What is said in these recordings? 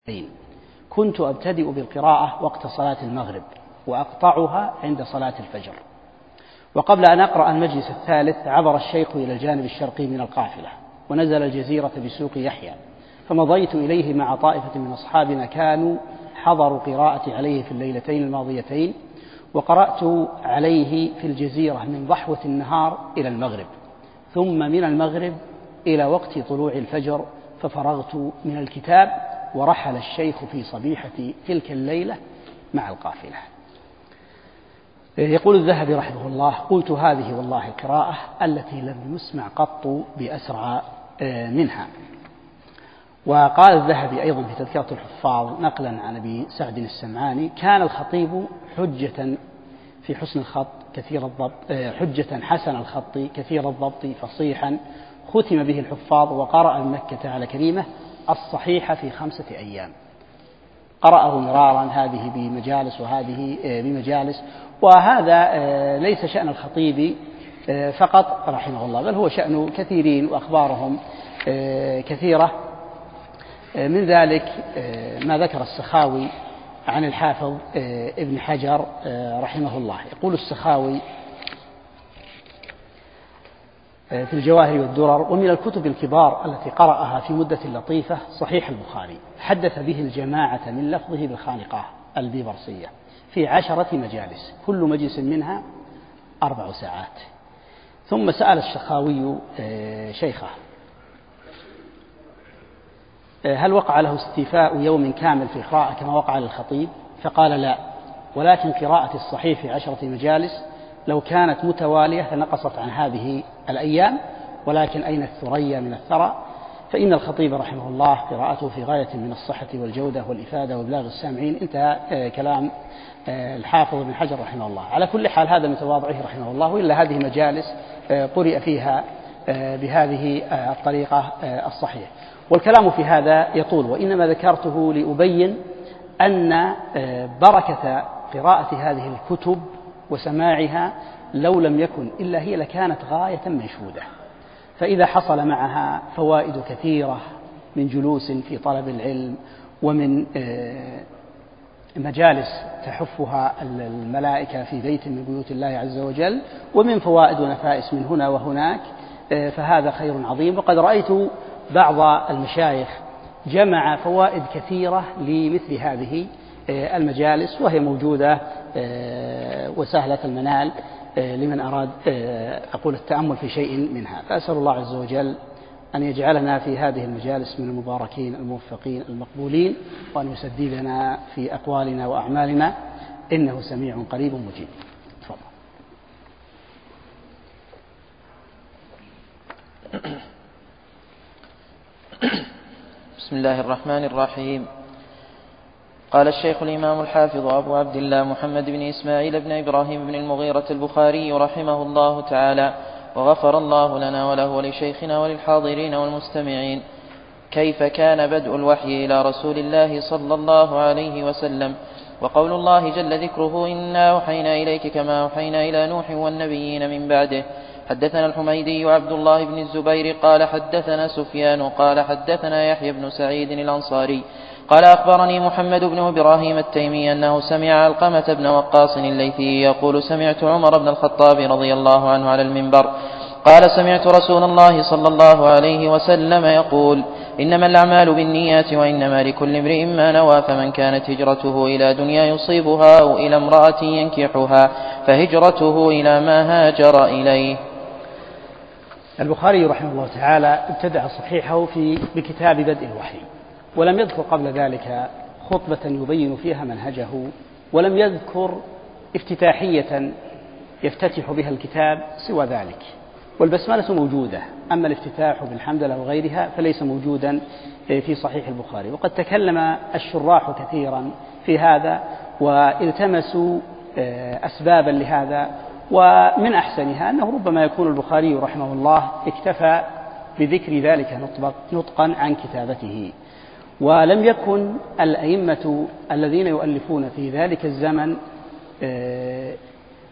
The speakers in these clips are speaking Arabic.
كنت أبتدئ بالقراءة وقت صلاة المغرب وأقطعها عند صلاة الفجر. وقبل أن أقرأ المجلس الثالث عبر الشيخ إلى الجانب الشرقي من القافلة ونزل الجزيرة بسوق يحيى، فمضيت إليه مع طائفة من أصحابنا كانوا حضروا قراءتي عليه في الليلتين الماضيتين، وقرأت عليه في الجزيرة من ضحوة النهار إلى المغرب، ثم من المغرب إلى وقت طلوع الفجر، ففرغت من الكتاب ورحل الشيخ في صبيحة تلك الليلة مع القافلة. يقول الذهبي رحمه الله: قلت هذه والله القراءة التي لم يسمع قط بأسرع منها. وقال الذهبي أيضا في تذكرة الحفاظ نقلا عن أبي سعد السمعاني: كان الخطيب حجة في حسن الخط كثير الضبط، حجة حسن الخط كثير الضبط فصيحا، ختم به الحفاظ وقرأ من مكة على كريمة الصحيح في 5 أيام. قرأه مرارا، هذه بمجالس وهذه بمجالس، وهذا ليس شأن الخطيب فقط رحمه الله، بل هو شأن كثيرين وأخبارهم كثيرة. من ذلك ما ذكر السخاوي عن الحافظ ابن حجر رحمه الله. يقول السخاوي في الجواهر والدرر: ومن الكتب الكبار التي قرأها في مدة لطيفة صحيح البخاري، حدث به الجماعة من لفظه بالخانقة البيبرسية في 10 مجالس، كل مجلس منها 4 ساعات. ثم سأل السخاوي شيخه: هل وقع له استيفاء يوم كامل في قراءة كما وقع للخطيب؟ فقال: لا، ولكن قراءة الصحيح في 10 مجالس لو كانت متوالية لنقصت عن هذه الأيام، ولكن أين الثريا من الثرى؟ فإن الخطيب رحمه الله قراءته في غاية من الصحة والجودة والإفادة وإبلاغ السامعين. انتهى كلام الحافظ ابن حجر رحمه الله. على كل حال هذا من تواضعه رحمه الله، وإلا هذه مجالس قرئ فيها بهذه الطريقة الصحيحة. والكلام في هذا يطول، وإنما ذكرته لأبين أن بركة قراءة هذه الكتب وسماعها لو لم يكن إلا هي لكانت غاية منشودة، فإذا حصل معها فوائد كثيرة من جلوس في طلب العلم ومن مجالس تحفها الملائكة في بيت من بيوت الله عز وجل، ومن فوائد ونفائس من هنا وهناك، فهذا خير عظيم. وقد رأيت بعض المشايخ جمع فوائد كثيرة لمثل هذه المجالس، وهي موجودة وسهلة المنال لمن أراد أقول التأمل في شيء منها. فأسأل الله عز وجل أن يجعلنا في هذه المجالس من المباركين الموفقين المقبولين، وأن يسددنا في أقوالنا وأعمالنا، إنه سميع قريب مجيب. تفضل. بسم الله الرحمن الرحيم. قال الشيخ الإمام الحافظ أبو عبد الله محمد بن إسماعيل بن إبراهيم بن المغيرة البخاري رحمه الله تعالى، وغفر الله لنا وله ولشيخنا وللحاضرين والمستمعين: كيف كان بدء الوحي إلى رسول الله صلى الله عليه وسلم. وقول الله جل ذكره: إنا أوحينا إليك كما أوحينا إلى نوح والنبيين من بعده. حدثنا الحميدي عبد الله بن الزبير قال حدثنا سفيان قال حدثنا يحيى بن سعيد الأنصاري قال أخبرني محمد بن إبراهيم التيمي أنه سمع علقمة بن وقاص الليثي يقول: سمعت عمر بن الخطاب رضي الله عنه على المنبر قال: سمعت رسول الله صلى الله عليه وسلم يقول: إنما الأعمال بالنيات وإنما لكل امرئ ما نوى، فمن كانت هجرته إلى دنيا يصيبها أو إلى امرأة ينكحها فهجرته إلى ما هاجر إليه. البخاري رحمه الله تعالى ابتدأ صحيحه بكتاب بدء الوحي، ولم يذكر قبل ذلك خطبة يبين فيها منهجه، ولم يذكر افتتاحية يفتتح بها الكتاب سوى ذلك. والبسملة موجودة، أما الافتتاح بالحمدلله وغيرها فليس موجودا في صحيح البخاري. وقد تكلم الشراح كثيرا في هذا والتمسوا أسبابا لهذا، ومن أحسنها أنه ربما يكون البخاري رحمه الله اكتفى بذكر ذلك نطقا عن كتابته، ولم يكن الأئمة الذين يؤلفون في ذلك الزمن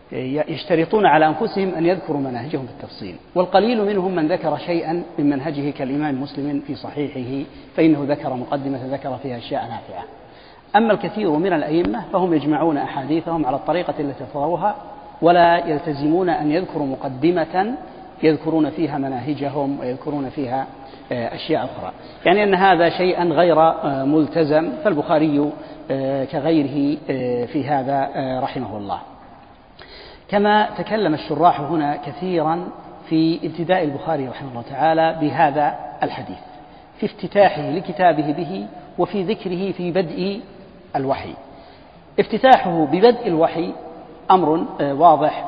يشترطون على أنفسهم أن يذكروا مناهجهم بالتفصيل، والقليل منهم من ذكر شيئا من منهجه كالإمام مسلم في صحيحه فإنه ذكر مقدمة ذكر فيها أشياء نافعة. أما الكثير من الأئمة فهم يجمعون أحاديثهم على الطريقة التي ارتضوها، ولا يلتزمون أن يذكروا مقدمة يذكرون فيها مناهجهم ويذكرون فيها أشياء أخرى، يعني أن هذا شيئا غير ملتزم، فالبخاري كغيره في هذا رحمه الله. كما تكلم الشراح هنا كثيرا في ابتداء البخاري رحمه الله تعالى بهذا الحديث، في افتتاحه لكتابه به وفي ذكره في بدء الوحي. افتتاحه ببدء الوحي أمر واضح،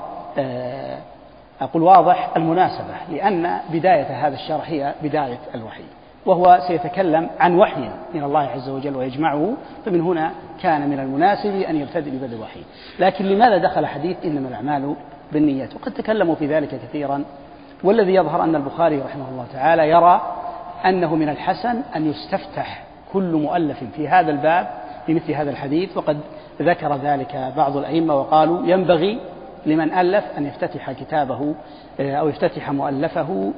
أقول واضح المناسبة، لأن بداية هذا الشرح هي بداية الوحي، وهو سيتكلم عن وحي من الله عز وجل ويجمعه، فمن هنا كان من المناسب أن يبتدئ ببدء الوحي. لكن لماذا دخل حديث إنما الأعمال بالنيات؟ وقد تكلموا في ذلك كثيرا، والذي يظهر أن البخاري رحمه الله تعالى يرى أنه من الحسن أن يستفتح كل مؤلف في هذا الباب بمثل هذا الحديث، وقد ذكر ذلك بعض الأئمة وقالوا ينبغي لمن ألف أن يفتتح كتابه أو يفتتح مؤلفه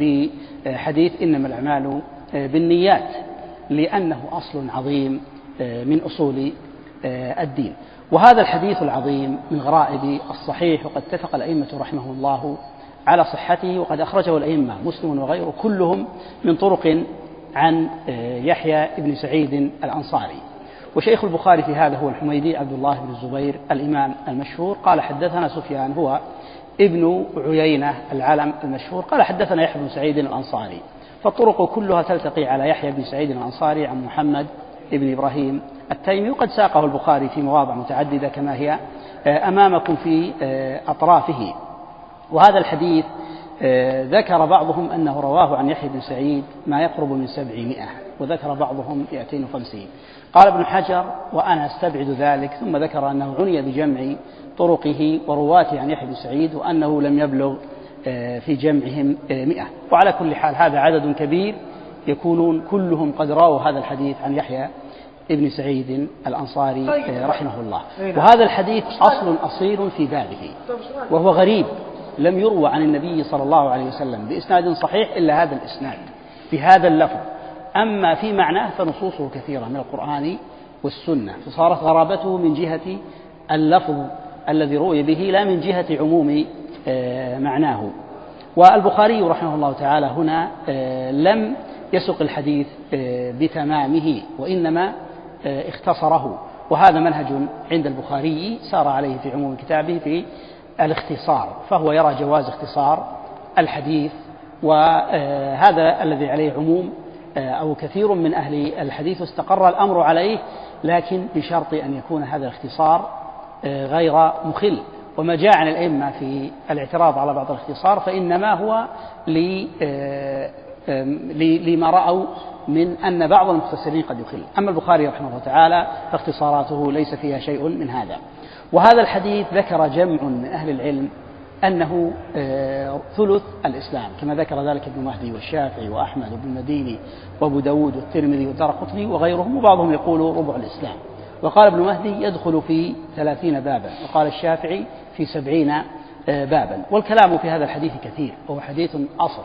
بحديث إنما الأعمال بالنيات، لأنه أصل عظيم من أصول الدين. وهذا الحديث العظيم من غرائب الصحيح، وقد اتفق الأئمة رحمه الله على صحته، وقد أخرجه الأئمة مسلم وغيره كلهم من طرق عن يحيى بن سعيد الأنصاري. وشيخ البخاري في هذا هو الحميدي عبد الله بن الزبير الإمام المشهور، قال حدثنا سفيان هو ابن عيينة العلم المشهور، قال حدثنا يحيى بن سعيد الأنصاري، فالطرق كلها تلتقي على يحيى بن سعيد الأنصاري عن محمد بن إبراهيم التيمي، وقد ساقه البخاري في مواضع متعددة كما هي أمامكم في أطرافه. وهذا الحديث ذكر بعضهم أنه رواه عن يحيى بن سعيد ما يقرب من 700، وذكر بعضهم 250. قال ابن حجر وأنا أستبعد ذلك، ثم ذكر أنه عني بجمع طرقه ورواته عن يحيى بن سعيد، وأنه لم يبلغ في جمعهم 100. وعلى كل حال هذا عدد كبير يكونون كلهم قد راوا هذا الحديث عن يحيى ابن سعيد الأنصاري رحمه الله. وهذا الحديث أصل أصيل في بابه، وهو غريب، لم يروى عن النبي صلى الله عليه وسلم بإسناد صحيح إلا هذا الإسناد بهذا اللفظ. أما في معناه فنصوصه كثيرة من القرآن والسنة، فصارت غرابته من جهة اللفظ الذي روي به لا من جهة عموم معناه. والبخاري رحمه الله تعالى هنا لم يسق الحديث بتمامه، وإنما اختصره، وهذا منهج عند البخاري سار عليه في عموم كتابه في الاختصار، فهو يرى جواز اختصار الحديث، وهذا الذي عليه عموم أو كثير من أهل الحديث استقر الأمر عليه، لكن بشرط أن يكون هذا الاختصار غير مخل. وما جاء عن الأئمة في الاعتراض على بعض الاختصار فإنما هو لما رأوا من أن بعض المختصرين قد يخل. أما البخاري رحمه الله تعالى فاختصاراته ليس فيها شيء من هذا. وهذا الحديث ذكر جمع من أهل العلم أنه ثلث الإسلام، كما ذكر ذلك ابن مهدي والشافعي وأحمد وابن المديني وأبو داود والترمذي والدارقطني وغيرهم، وبعضهم يقول ربع الإسلام. وقال ابن مهدي يدخل في 30 بابا، وقال الشافعي في 70 بابا. والكلام في هذا الحديث كثير، وهو حديث أصل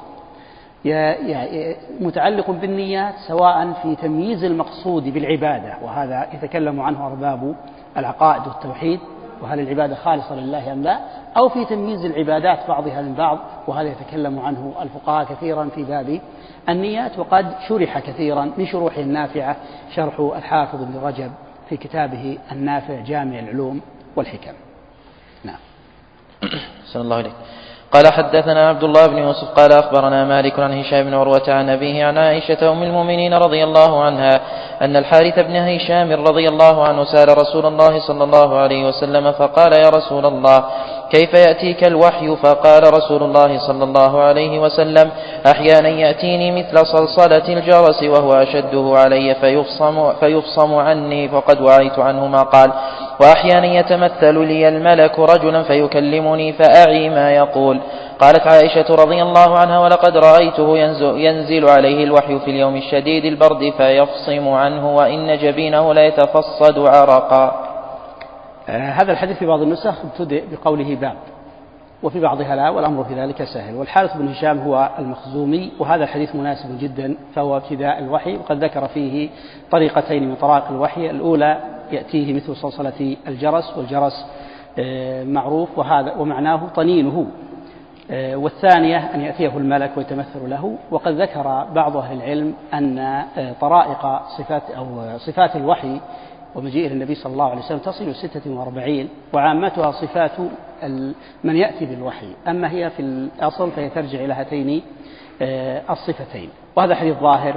متعلق بالنيات، سواء في تمييز المقصود بالعبادة، وهذا يتكلم عنه أرباب العقائد والتوحيد، وهل العبادة خالصة لله أم لا، أو في تمييز العبادات بعضها من بعض، وهذا يتكلم عنه الفقهاء كثيرا في باب النيات. وقد شرح كثيرا من شروحه النافعة شرح الحافظ ابن رجب في كتابه النافع جامع العلوم والحكم. نعم. صلى الله عليه. قال حدثنا عبد الله بن يوسف قال أخبرنا مالك عن هشام بن عروة عن أبيه عن عائشة أم المؤمنين رضي الله عنها أن الحارث بن هشام رضي الله عنه سأل رسول الله صلى الله عليه وسلم فقال يا رسول الله كيف يأتيك الوحي؟ فقال رسول الله صلى الله عليه وسلم أحيانا يأتيني مثل صلصلة الجرس وهو أشده علي فيفصم عني فقد وعيت عنه ما قال، وأحيانا يتمثل لي الملك رجلا فيكلمني فأعي ما يقول. قالت عائشة رضي الله عنها ولقد رأيته ينزل عليه الوحي في اليوم الشديد البرد فيفصم عنه وإن جبينه لا يتفصد عرقا. هذا الحديث في بعض النسخ ابتدأ بقوله باب، وفي بعضها لا، والأمر في ذلك سهل. والحارث بن هشام هو المخزومي، وهذا الحديث مناسب جدا، فهو ابتداء الوحي، وقد ذكر فيه طريقتين من طرائق الوحي. الأولى يأتيه مثل صلصلة الجرس، والجرس معروف وهذا ومعناه طنينه، والثانية أن يأتيه الملك ويتمثل له. وقد ذكر بعض أهل العلم أن طرائق صفات الوحي ومجيء النبي صلى الله عليه وسلم تصل 46، وعامتها صفات من يأتي بالوحي، أما هي في الأصل فهي ترجع إلى هاتين الصفتين. وهذا حديث ظاهر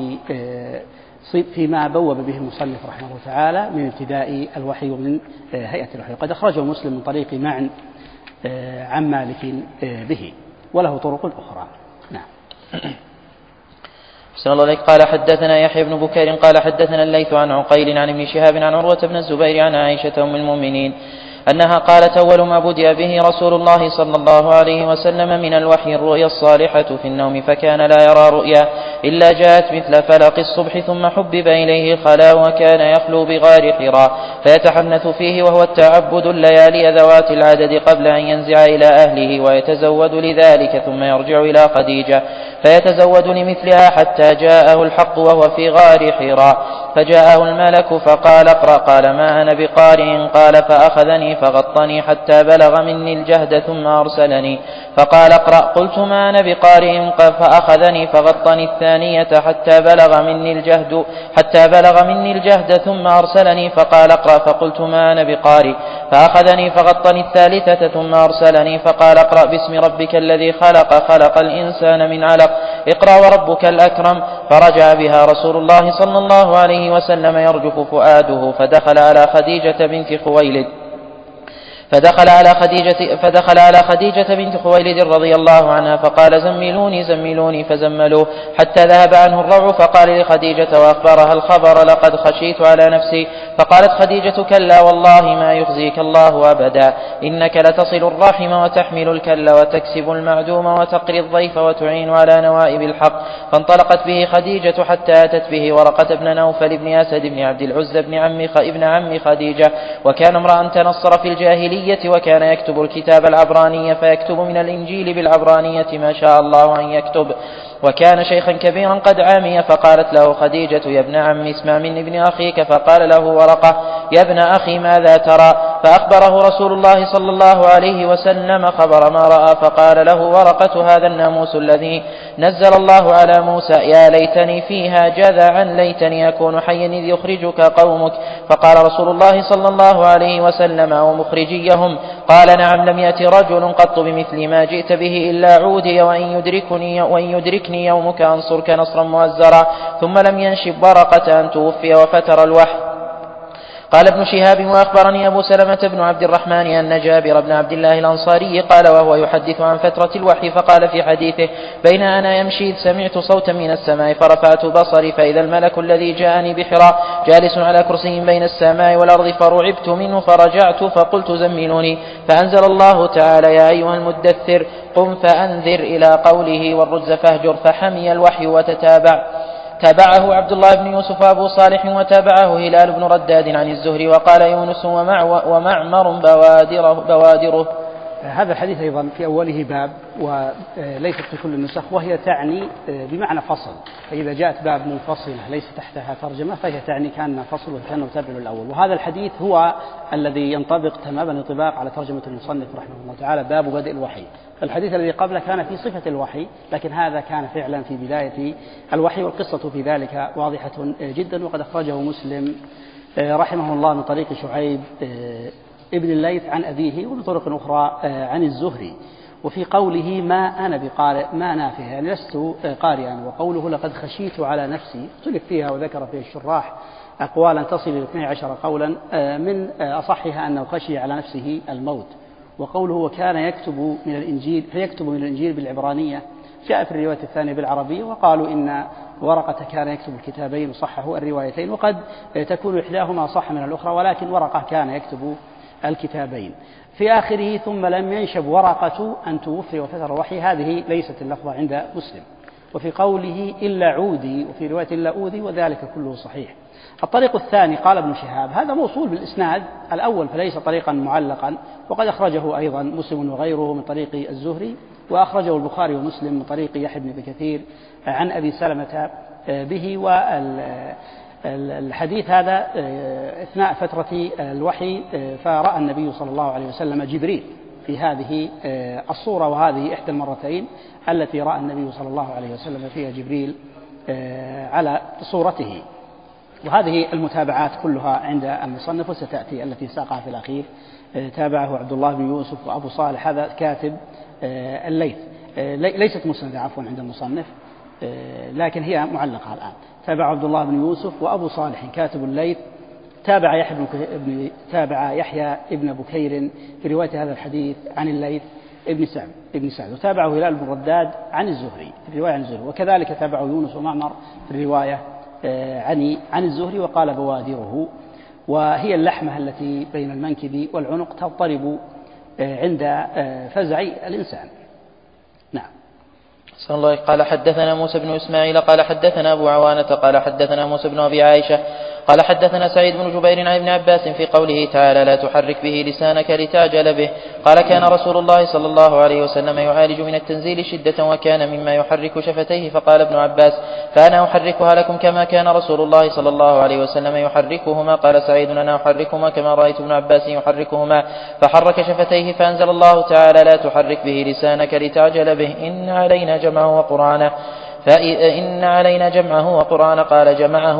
فيما بوب به المصنف رحمه الله تعالى من ابتداء الوحي ومن هيئة الوحي. قد أخرجه مسلم من طريق معن عن مالك به، وله طرق أخرى. نعم. أحسن الله عليك. قال حدثنا يحيى بن بكير قال حدثنا الليث عن عقيل عن ابن شهاب عن عروة بن الزبير عن عائشة أم المؤمنين أنها قالت: أول ما بدأ به رسول الله صلى الله عليه وسلم من الوحي الرؤيا الصالحة في النوم، فكان لا يرى رؤيا إلا جاءت مثل فلق الصبح، ثم حبب إليه الخلاء، وكان يخلو بغار حراء فيتحنث فيه، وهو التعبد الليالي ذوات العدد قبل أن ينزع إلى أهله، ويتزود لذلك ثم يرجع إلى خديجة فيتزود لمثلها حتى جاءه الحق وهو في غار حراء، فجاءه الملك فقال: اقرأ. قال: ما أنا بقارئ. قال: فأخذني فغطني حتى بلغ مني الجهد ثم أرسلني فقال: اقرأ. قلت: ما أنا بقارئ. فأخذني فغطني الثانية حتى بلغ مني الجهد ثم أرسلني فقال: اقرأ. فقلت: ما أنا بقارئ. فأخذني فغطني الثالثة ثم أرسلني فقال: اقرأ باسم ربك الذي خلق الإنسان من علق، اقرأ وربك الأكرم. فرجع بها رسول الله صلى الله عليه وسلم يرجف فؤاده، فدخل على خديجة بنت خويلد رضي الله عنها فقال: زملوني فزملوه حتى ذهب عنه الروع، فقال لخديجة وأخبرها الخبر: لقد خشيت على نفسي. فقالت خديجة: كلا والله ما يخزيك الله أبدا، إنك لتصل الرحم وتحمل الكل وتكسب المعدوم وتقري الضيف وتعين على نوائب الحق. فانطلقت به خديجة حتى أتت به ورقة بن نوفل بن أسد بن عبد العزى ابن عم خديجة، وكان امرأ تنصر في الجاهلية، وكان يكتب الكتاب العبراني، فيكتب من الإنجيل بالعبرانية ما شاء الله أن يكتب، وكان شيخا كبيرا قد عامي. فقالت له خديجة: يا ابن عم اسمع من ابن أخيك. فقال له ورقة: يا ابن أخي ماذا ترى؟ فأخبره رسول الله صلى الله عليه وسلم خبر ما رأى. فقال له ورقة: هذا الناموس الذي نزل الله على موسى، يا ليتني فيها جذعا، ليتني أكون حيا إذ يخرجك قومك. فقال رسول الله صلى الله عليه وسلم: ومخرجيهم؟ قال: نعم، لم يأتي رجل قط بمثل ما جئت به إلا عودي، وإن يدركني يومك أنصرك نصرا مؤزرا. ثم لم ينشب ورقة أن توفي وفتر الوحي. قال ابن شهاب: وأخبرني أبو سلمة بن عبد الرحمن أن جابر بن عبد الله الأنصاري قال وهو يحدث عن فترة الوحي، فقال في حديثه: بين أنا يمشي سمعت صوتا من السماء، فرفعت بصري فإذا الملك الذي جاءني بحراء جالس على كرسي بين السماء والأرض، فرعبت منه فرجعت فقلت: زملوني. فأنزل الله تعالى: يا أيها المدثر قم فأنذر، إلى قوله: والرجز فاهجر. فحمي الوحي تابعه عبد الله بن يوسف أبو صالح، وتابعه هلال بن رداد عن الزهري، وقال يونس ومعمر بوادره. هذا الحديث أيضا في أوله باب، وليست في كل النسخ، وهي تعني بمعنى فصل، فإذا جاءت باب منفصلة ليس تحتها ترجمة فهي تعني كأنها فصل وكأنه تابع الأول. وهذا الحديث هو الذي ينطبق تماما انطباق على ترجمة المصنف رحمه الله تعالى: باب بدء الوحي. الحديث الذي قبله كان في صفة الوحي، لكن هذا كان فعلا في بداية الوحي، والقصة في ذلك واضحة جدا. وقد أخرجه مسلم رحمه الله من طريق شعيب ابن الليث عن أبيه، ومن طرق أخرى عن الزهري. وفي قوله: ما أنا بقارئ، ما نافه، يعني لست قارئا. وقوله: لقد خشيت على نفسي، اختلف فيها وذكر فيها الشراح أقوالا تصل إلى 12 قولا، من أصحها أنه خشي على نفسه الموت. وقوله: وكان يكتب من الإنجيل، فيكتب من الإنجيل بالعبرانية، جاء في الرواية الثانية بالعربية. وقالوا إن ورقة كان يكتب الكتابين، وصححوا الروايتين، وقد تكون إحداهما صح من الأخرى، ولكن ورقة كان يكتب الكتابين. في آخره: ثم لم ينشب ورقة أن توفي وفتر الوحي، هذه ليست اللفظة عند مسلم. وفي قوله: إلا عودي، وفي رواية: إلا أوذي، وذلك كله صحيح. الطريق الثاني قال ابن شهاب هذا موصول بالإسناد الأول فليس طريقا معلقا، وقد أخرجه أيضا مسلم وغيره من طريق الزهري، وأخرجه البخاري ومسلم من طريق يحيى بن كثير عن أبي سلمة به. والحديث هذا أثناء فترة الوحي، فرأى النبي صلى الله عليه وسلم جبريل في هذه الصورة، وهذه إحدى المرتين التي رأى النبي صلى الله عليه وسلم فيها جبريل على صورته. وهذه المتابعات كلها عند المصنف، وستأتي التي ساقها في الأخير. تابعه عبد الله بن يوسف وأبو صالح، هذا كاتب الليث، ليست مسندة عفوا عند المصنف لكن هي معلقة الآن. تابع عبد الله بن يوسف وأبو صالح كاتب الليث، تابع يحيى ابن بكير في رواية هذا الحديث عن الليث ابن سعد، وتابعه هلال بن رداد عن الزهري في الرواية عن الزهري، وكذلك تابعه يونس ومعمر في الرواية عن الزهري. وقال بوادره، وهي اللحمة التي بين المنكب والعنق تضطرب عند فزع الإنسان. نعم. صلى الله. قال حدثنا موسى بن إسماعيل قال حدثنا أبو عوانة قال حدثنا موسى بن أبي عائشة قال حدثنا سعيد بن جبير عن ابن عباس في قوله تعالى لا تحرك به لسانك لتعجل به. قال كان رسول الله صلى الله عليه وسلم يعالج من التنزيل شدة، وكان مما يحرك شفتيه، فقال ابن عباس فأنا أحركها لكم كما كان رسول الله صلى الله عليه وسلم يحركهما. قال سعيد أنا أحركهما كما رأيت ابن عباس يحركهما، فحرك شفتيه فأنزل الله تعالى لا تحرك به لسانك لتعجل به إن علينا جمعه وقرآنه فإن علينا جمعه وقرآن. قال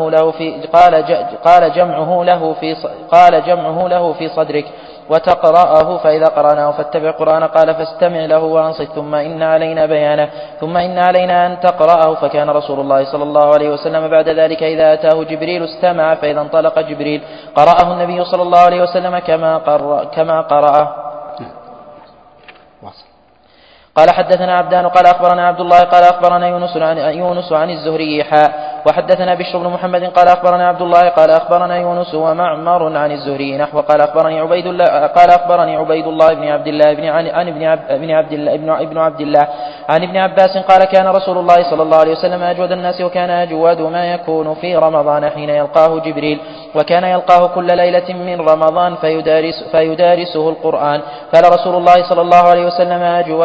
جمعه له في صدرك وتقرأه، فإذا قرأناه فاتبع قرآن. قال فاستمع له وأنصت ثم إن علينا بيانه ثم إن علينا أن تقرأه. فكان رسول الله صلى الله عليه وسلم بعد ذلك إذا أتاه جبريل استمع، فإذا انطلق جبريل قرأه النبي صلى الله عليه وسلم كما قرأه. قال حدثنا عبدان قال أخبرنا عبد الله قال أخبرنا يونس عن الزهري وحدثنا بشر بن محمد قال أخبرنا عبد الله قال أخبرنا يونس ومعمر عن الزهري نحو. قال أخبرني عبيد الله بن عبد الله عن ابن عباس قال كان رسول الله صلى الله عليه وسلم أجود الناس، وكان أجود ما يكون في رمضان حين يلقاه جبريل، وكان يلقاه كل ليلة من رمضان فيدارسه القرآن. فلرسول الله صلى الله عليه وسلم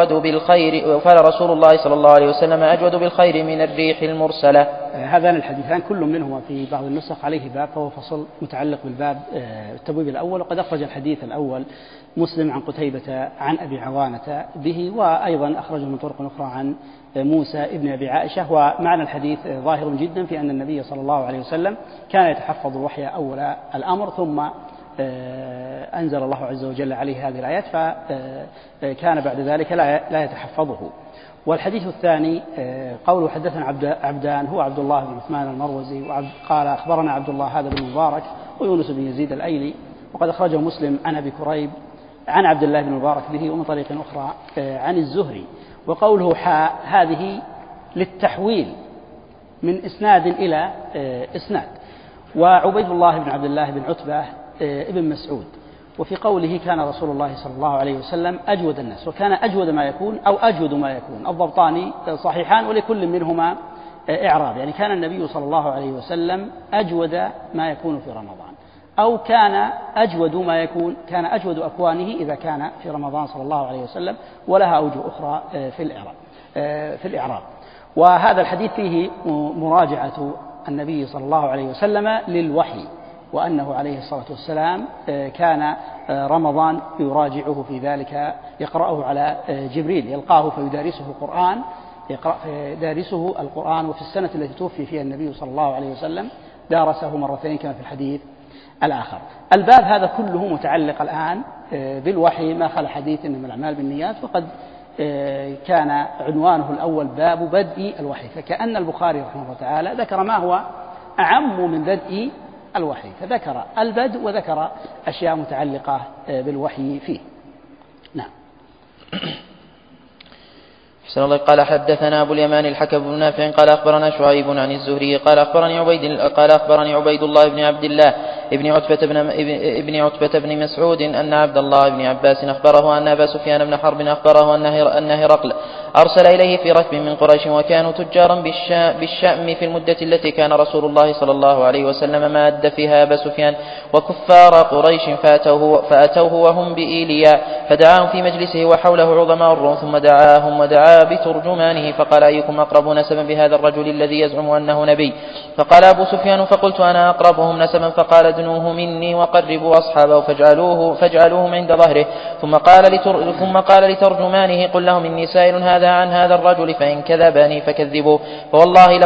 أجود بالخير من الريح المرسلة. هذان الحديثان كل منهما في بعض النسخ عليه باب، فهو فصل متعلق بالباب التبويب الأول. وقد أخرج الحديث الأول مسلم عن قتيبة عن أبي عوانة به، وأيضا أخرجه من طرق أخرى عن موسى ابن أبي عائشة. ومعنى الحديث ظاهر جدا في أن النبي صلى الله عليه وسلم كان يتحفظ الوحي أول الأمر، ثم أنزل الله عز وجل عليه هذه الآيات، فكان بعد ذلك لا يتحفظه. والحديث الثاني قوله حدثنا عبدان هو عبد الله بن عثمان المروزي، قال أخبرنا عبد الله هذا بن مبارك ويونس بن يزيد الأيلي، وقد أخرجه مسلم عن أبي كريب عن عبد الله بن مبارك به ومن طريق أخرى عن الزهري. وقوله هذه للتحويل من إسناد إلى إسناد. وعبيد الله بن عبد الله بن عتبة ابن مسعود، وفي قوله كان رسول الله صلى الله عليه وسلم أجود الناس، وكان أجود ما يكون أو أجود ما يكون، الضبطان صحيحان ولكل منهما إعراب، يعني كان النبي صلى الله عليه وسلم أجود ما يكون في رمضان، أو كان أجود ما يكون، كان أجود أكوانه إذا كان في رمضان صلى الله عليه وسلم، ولها أوجه أخرى في الإعراب. وهذا الحديث فيه مراجعة النبي صلى الله عليه وسلم للوحي، وأنه عليه الصلاة والسلام كان رمضان يراجعه في ذلك، يقرأه على جبريل، يلقاه فيدارسه القرآن. وفي السنة التي توفي فيها النبي صلى الله عليه وسلم دارسه مرتين كما في الحديث الآخر. الباب هذا كله متعلق الآن بالوحي، ما خلا حديث إنما الأعمال بالنيات، وقد كان عنوانه الأول باب بدء الوحي، فكأن البخاري رحمه الله تعالى ذكر ما هو أعم من بدء الوحي، فذكر البدء وذكر أشياء متعلقة بالوحي فيه. نعم. حسن الله. قال حدثنا أبو اليمان الحكم بن نافع قال أخبرنا شعيب عن الزهري قال أخبرني عبيد الله بن عبد الله ابن عتبة بن مسعود أن عبد الله بن عباس أخبره أن أبا سفيان بن حرب أخبره أرسل إليه في ركب من قريش وكانوا تجارا بالشأم في المدة التي كان رسول الله صلى الله عليه وسلم ماد فيها أبا سفيان وكفار قريش فأتوه وهم بإيليا فدعاهم في مجلسه وحوله عظماء الروم ثم دعاهم ودعا بترجمانه فقال أيكم أقرب نسبا بهذا الرجل الذي يزعم أنه نبي؟ فقال أبو سفيان فقلت أنا أقربهم نسبا. فقال ادنوه مني وقربوا أصحابه فاجعلوهم عند ظهره. ثم قال لترجمانه قل لهم إني سائل هذا عن هذا الرجل فإن كذبني فكذبوه فوالله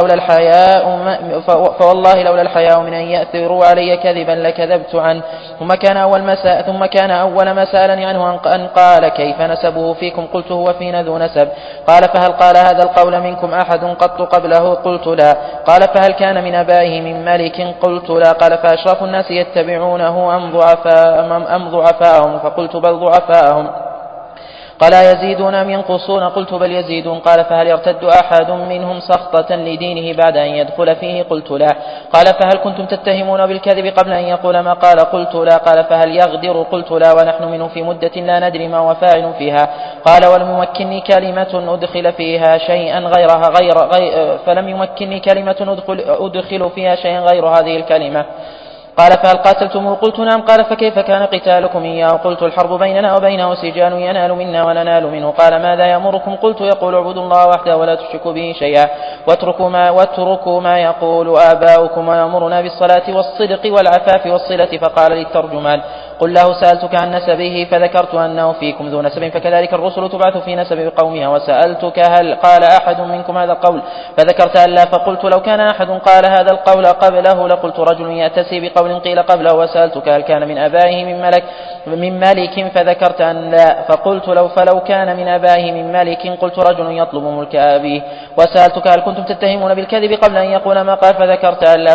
لولا الحياء من أن يأثروا علي كذبا لكذبت عنه. ثم كان أول ما سألني عنه أن قال كيف نسبه فيكم؟ قلت هو فينا ذو نسب. قال فهل قال هذا القول منكم أحد قط قبله؟ قلت لا. قال فهل كان من أبائه من ملك؟ قلت لا. قال فأشراف الناس يتبعونه أم ضعفاءهم؟ فقلت بل ضعفاءهم. قال يزيدون أم ينقصون؟ قلت بل يزيدون. قال فهل يرتد أحد منهم سخطة لدينه بعد أن يدخل فيه؟ قلت لا. قال فهل كنتم تتهمون بالكذب قبل أن يقول ما قال؟ قلت لا. قال فهل يغدر؟ قلت لا ونحن منه في مدة لا ندري ما هو فاعل فيها. قال ولم يمكنني كلمة أدخل فيها شيئا فلم يمكنني كلمة أدخل فيها شيئا غير هذه الكلمة. قال فهل قاتلتموه؟ قلت نعم. قال فكيف كان قتالكم إياه؟ قلت الحرب بيننا وبينه سجال ينال منا وننال منه. قال ماذا يأمركم؟ قلت يقول اعبدوا الله وحده ولا تشركوا به شيئا واتركوا ما يقول آباؤكم ويأمرنا بالصلاة والصدق والعفاف والصلة. فقال للترجمان قل له سألتك عن نسبه فذكرت أنه فيكم ذو نسب فكذلك الرسل تبعث في نسب قومها. وسألتك هل قال أحد منكم هذا القول فذكرت أن لا. فقلت لو كان أحد قال هذا القول قبله لقلت رجل يأتسي بقول قيل قبله. وسألتك هل كان من أبائه من ملك فذكرت أن لا. فقلت فلو كان من أبائه من ملك قلت رجل يطلب ملك أبيه. وسألتك هل كنتم تتهمون بالكذب قبل أن يقول ما قال فذكرت أن لا.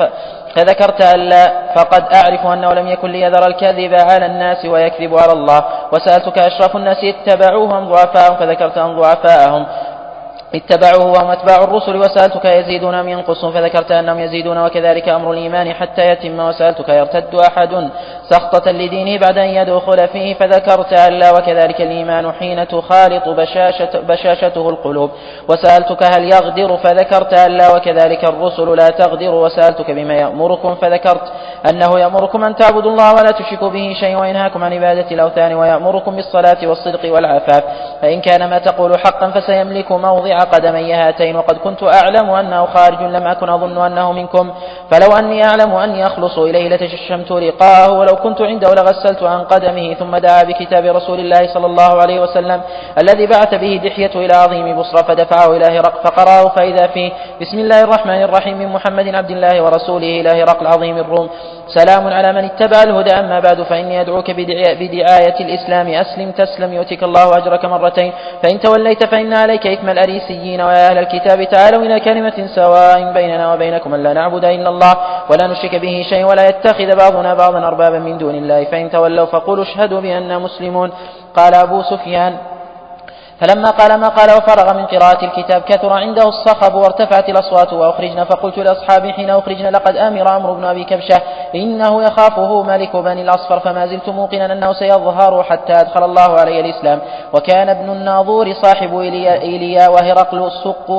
فقد أعرف أنه لم يكن ليذر الكذب على الناس ويكذب على الله. وسألتك أشراف الناس اتبعوهم ضعفاءهم فذكرت أن ضعفاءهم اتبعوه وهم أتباع الرسل. وسألتك يزيدون أم ينقصون فذكرت أنهم يزيدون وكذلك أمر الإيمان حتى يتم. وسألتك يرتد أحد سخطة لدينه بعد أن يدخل فيه فذكرت أن لا وكذلك الإيمان حين تخالط بشاشته القلوب. وسألتك هل يغدر فذكرت أن لا وكذلك الرسل لا تغدر. وسألتك بما يأمركم فذكرت أنه يأمركم أن تعبدوا الله ولا تشركوا به شيئا وينهاكم عن عبادة الأوثان ويأمركم بالصلاة والصدق والعفاف. فإن كان ما تقول حقا فسيملك موضع قدمي هاتين. وقد كنت أعلم أنه خارج لم أكن أظن أنه منكم. فلو أني أعلم أني أخلص إليه لتششمت لقاءه ولو كنت عنده لغسلت عن قدمه. ثم دعا بكتاب رسول الله صلى الله عليه وسلم الذي بعث به دحية إلى عظيم بصرى فدفعه إلى هرقل فقرأه فإذا فيه بسم الله الرحمن الرحيم من محمد عبد الله ورسوله إلى هرقل عظيم الروم سلام على من اتبع الهدى. أما بعد فإني أدعوك بدعاية الإسلام أسلم تسلم يؤتك الله أجرك مرتين. فإن توليت فإن عليك إثم الأريسيين. ويا أهل الكتاب تعالوا إلى كلمة سواء بيننا وبينكم ألا نعبد إلا الله ولا نشرك به شيء ولا يتخذ بعضنا بعضا أربابا من دون الله. فإن تولوا فقولوا اشهدوا بأننا مسلمون. قال أبو سفيان فلما قال ما قال وفرغ من قراءة الكتاب كثر عنده الصخب وارتفعت الأصوات وأخرجنا. فقلت لأصحابي حين أخرجنا لقد آمر عمرو بن أبي كبشة إنه يخافه ملك بني الأصفر. فما زلت موقنا أنه سيظهر حتى أدخل الله علي الإسلام. وكان ابن الناظور صاحب إيليا وهرقل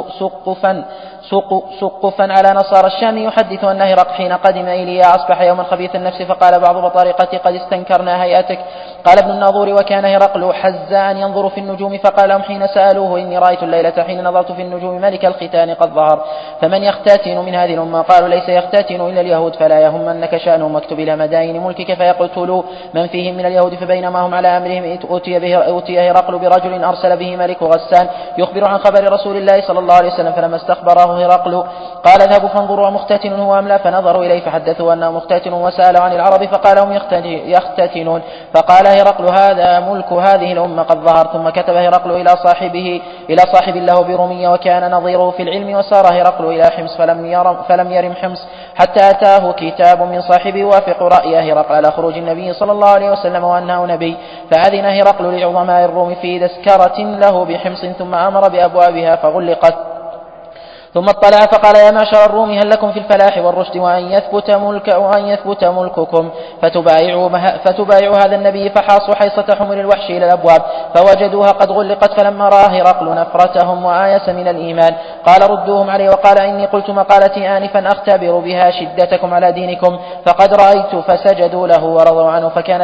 سقفا على نصارى الشام يحدث أن هرقل حين قدم إيليا أصبح يوما خبيث النفس فقال بعض بطارقته قد استنكرنا هيئتك. قال ابن الناظور وكان هرقل حزاء ينظر في النجوم فقال لهم حين سألوه إني رأيت الليلة حين نظرت في النجوم ملك الختان قد ظهر فمن يختتن من هذه الأمة؟ قالوا ليس يختتن إلا اليهود فلا يهمنك شأنهم واكتب إلى مدائن ملكك فيقتلوا من فيهم من اليهود. فبينما هم على أمرهم أوتي هرقل برجل أرسل به ملك غسان يخبر عن خبر رسول الله صلى الله عليه وسلم. فلما استخبره هرقل قال اذهبوا فانظروا مختتن هو أم لا. فنظروا إليه فحدثوا أنه مختتن وسألوا عن العرب فقال هم يختتنون. فقال هرقل هذا ملك هذه الأمة قد ظهر. ثم كتب هرقل إلى صاحب له برومية وكان نظيره في العلم. وسار هرقل إلى حمص فلم يرم حمص حتى أتاه كتاب من صاحبه يوافق رأي هرقل على خروج النبي صلى الله عليه وسلم وأنه نبي. فأذن هرقل لعظماء الروم في تذكرة له بحمص ثم أمر بأبوابها فغلقت. ثم اطلع فقال يا معشر الروم هل لكم في الفلاح والرشد وأن يثبت ملككم فتبايعوا هذا النبي. فحاصوا حيصة حمر الوحش إلى الأبواب فوجدوها قد غلقت، فلما رأى هرقل نفرتهم وآيس من الإيمان قال ردوهم عليه وقال إني قلت مقالتي آنفا أختبر بها شدتكم على دينكم فقد رأيت، فسجدوا له ورضوا عنه، فكان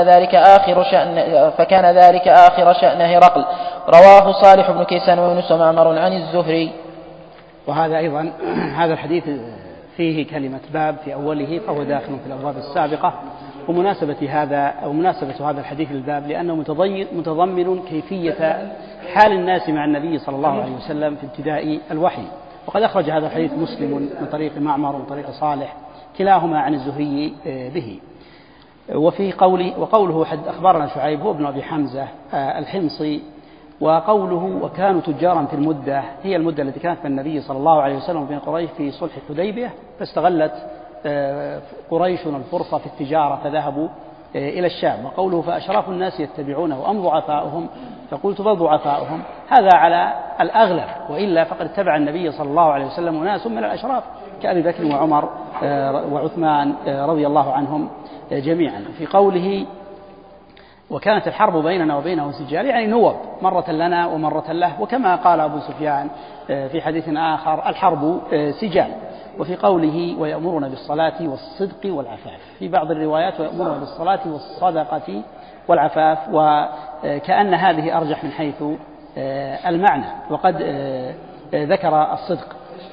ذلك آخر شأن هرقل. رواه صالح بن كيسان ويونس ومعمر عن الزهري. وهذا أيضا هذا الحديث فيه كلمة باب في أوله، فهو داخل في الأبواب السابقة، ومناسبة هذا الحديث للباب لأنه متضمن كيفية حال الناس مع النبي صلى الله عليه وسلم في ابتداء الوحي. وقد أخرج هذا الحديث مسلم من طريق معمر ومن طريق صالح كلاهما عن الزهري به. وقوله أخبرنا شعيب هو ابن أبي حمزة الحمصي، وقوله وكانوا تجارا في المدة هي المدة التي كانت بين النبي صلى الله عليه وسلم وبين قريش في صلح الحديبية، فاستغلت قريش الفرصة في التجارة فذهبوا إلى الشام. وقوله فأشراف الناس يتبعونه أم ضعفاؤهم، فقلت بل ضعفاؤهم، هذا على الأغلب، وإلا فقد اتبع النبي صلى الله عليه وسلم وناس من الأشراف كأبي بكر وعمر وعثمان رضي الله عنهم جميعا. في قوله وكانت الحرب بيننا وبينه سجال، يعني نوب، مرة لنا ومرة له، وكما قال أبو سفيان في حديث آخر الحرب سجال. وفي قوله ويأمرون بالصلاة والصدق والعفاف، في بعض الروايات ويأمرون بالصلاة والصدقة والعفاف، وكأن هذه أرجح من حيث المعنى، وقد ذكر الصدق.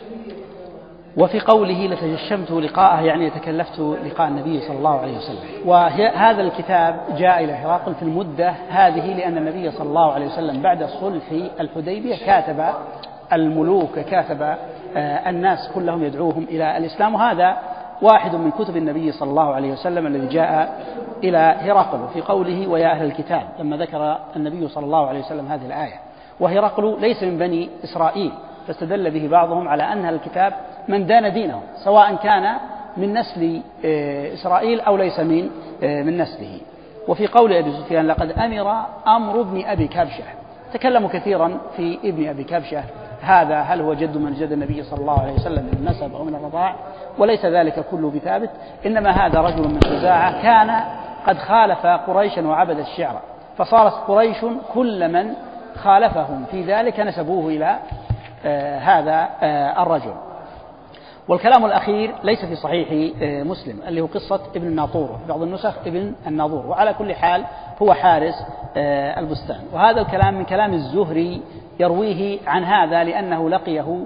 وفي قوله لتجشمت لقاءه، يعني تكلفت لقاء النبي صلى الله عليه وسلم. وهذا الكتاب جاء إلى هرقل في المدة هذه، لأن النبي صلى الله عليه وسلم بعد صلح الحديبية كاتب الملوك، كاتب الناس كلهم يدعوهم إلى الإسلام، وهذا واحد من كتب النبي صلى الله عليه وسلم الذي جاء إلى هرقل. في قوله ويا أهل الكتاب، لما ذكر النبي صلى الله عليه وسلم هذه الآية، وهرقل ليس من بني إسرائيل، فاستدل به بعضهم على أن الكتاب من دان دينه، سواء كان من نسل إسرائيل أو ليس من نسله. وفي قول أبي سفيان لقد أمر أمر ابن أبي كبشة، تكلموا كثيرا في ابن أبي كبشة، هذا هل هو جد من جد النبي صلى الله عليه وسلم من النسب أو من الرضاع، وليس ذلك كله بثابت، إنما هذا رجل من خزاعة كان قد خالف قريشا وعبد الشعر، فصارت قريش كل من خالفهم في ذلك نسبوه إلى هذا الرجل. والكلام الأخير ليس في صحيح مسلم، اللي هو قصة ابن الناطور، بعض النسخ ابن الناظور، وعلى كل حال هو حارس البستان. وهذا الكلام من كلام الزهري يرويه عن هذا، لأنه لقيه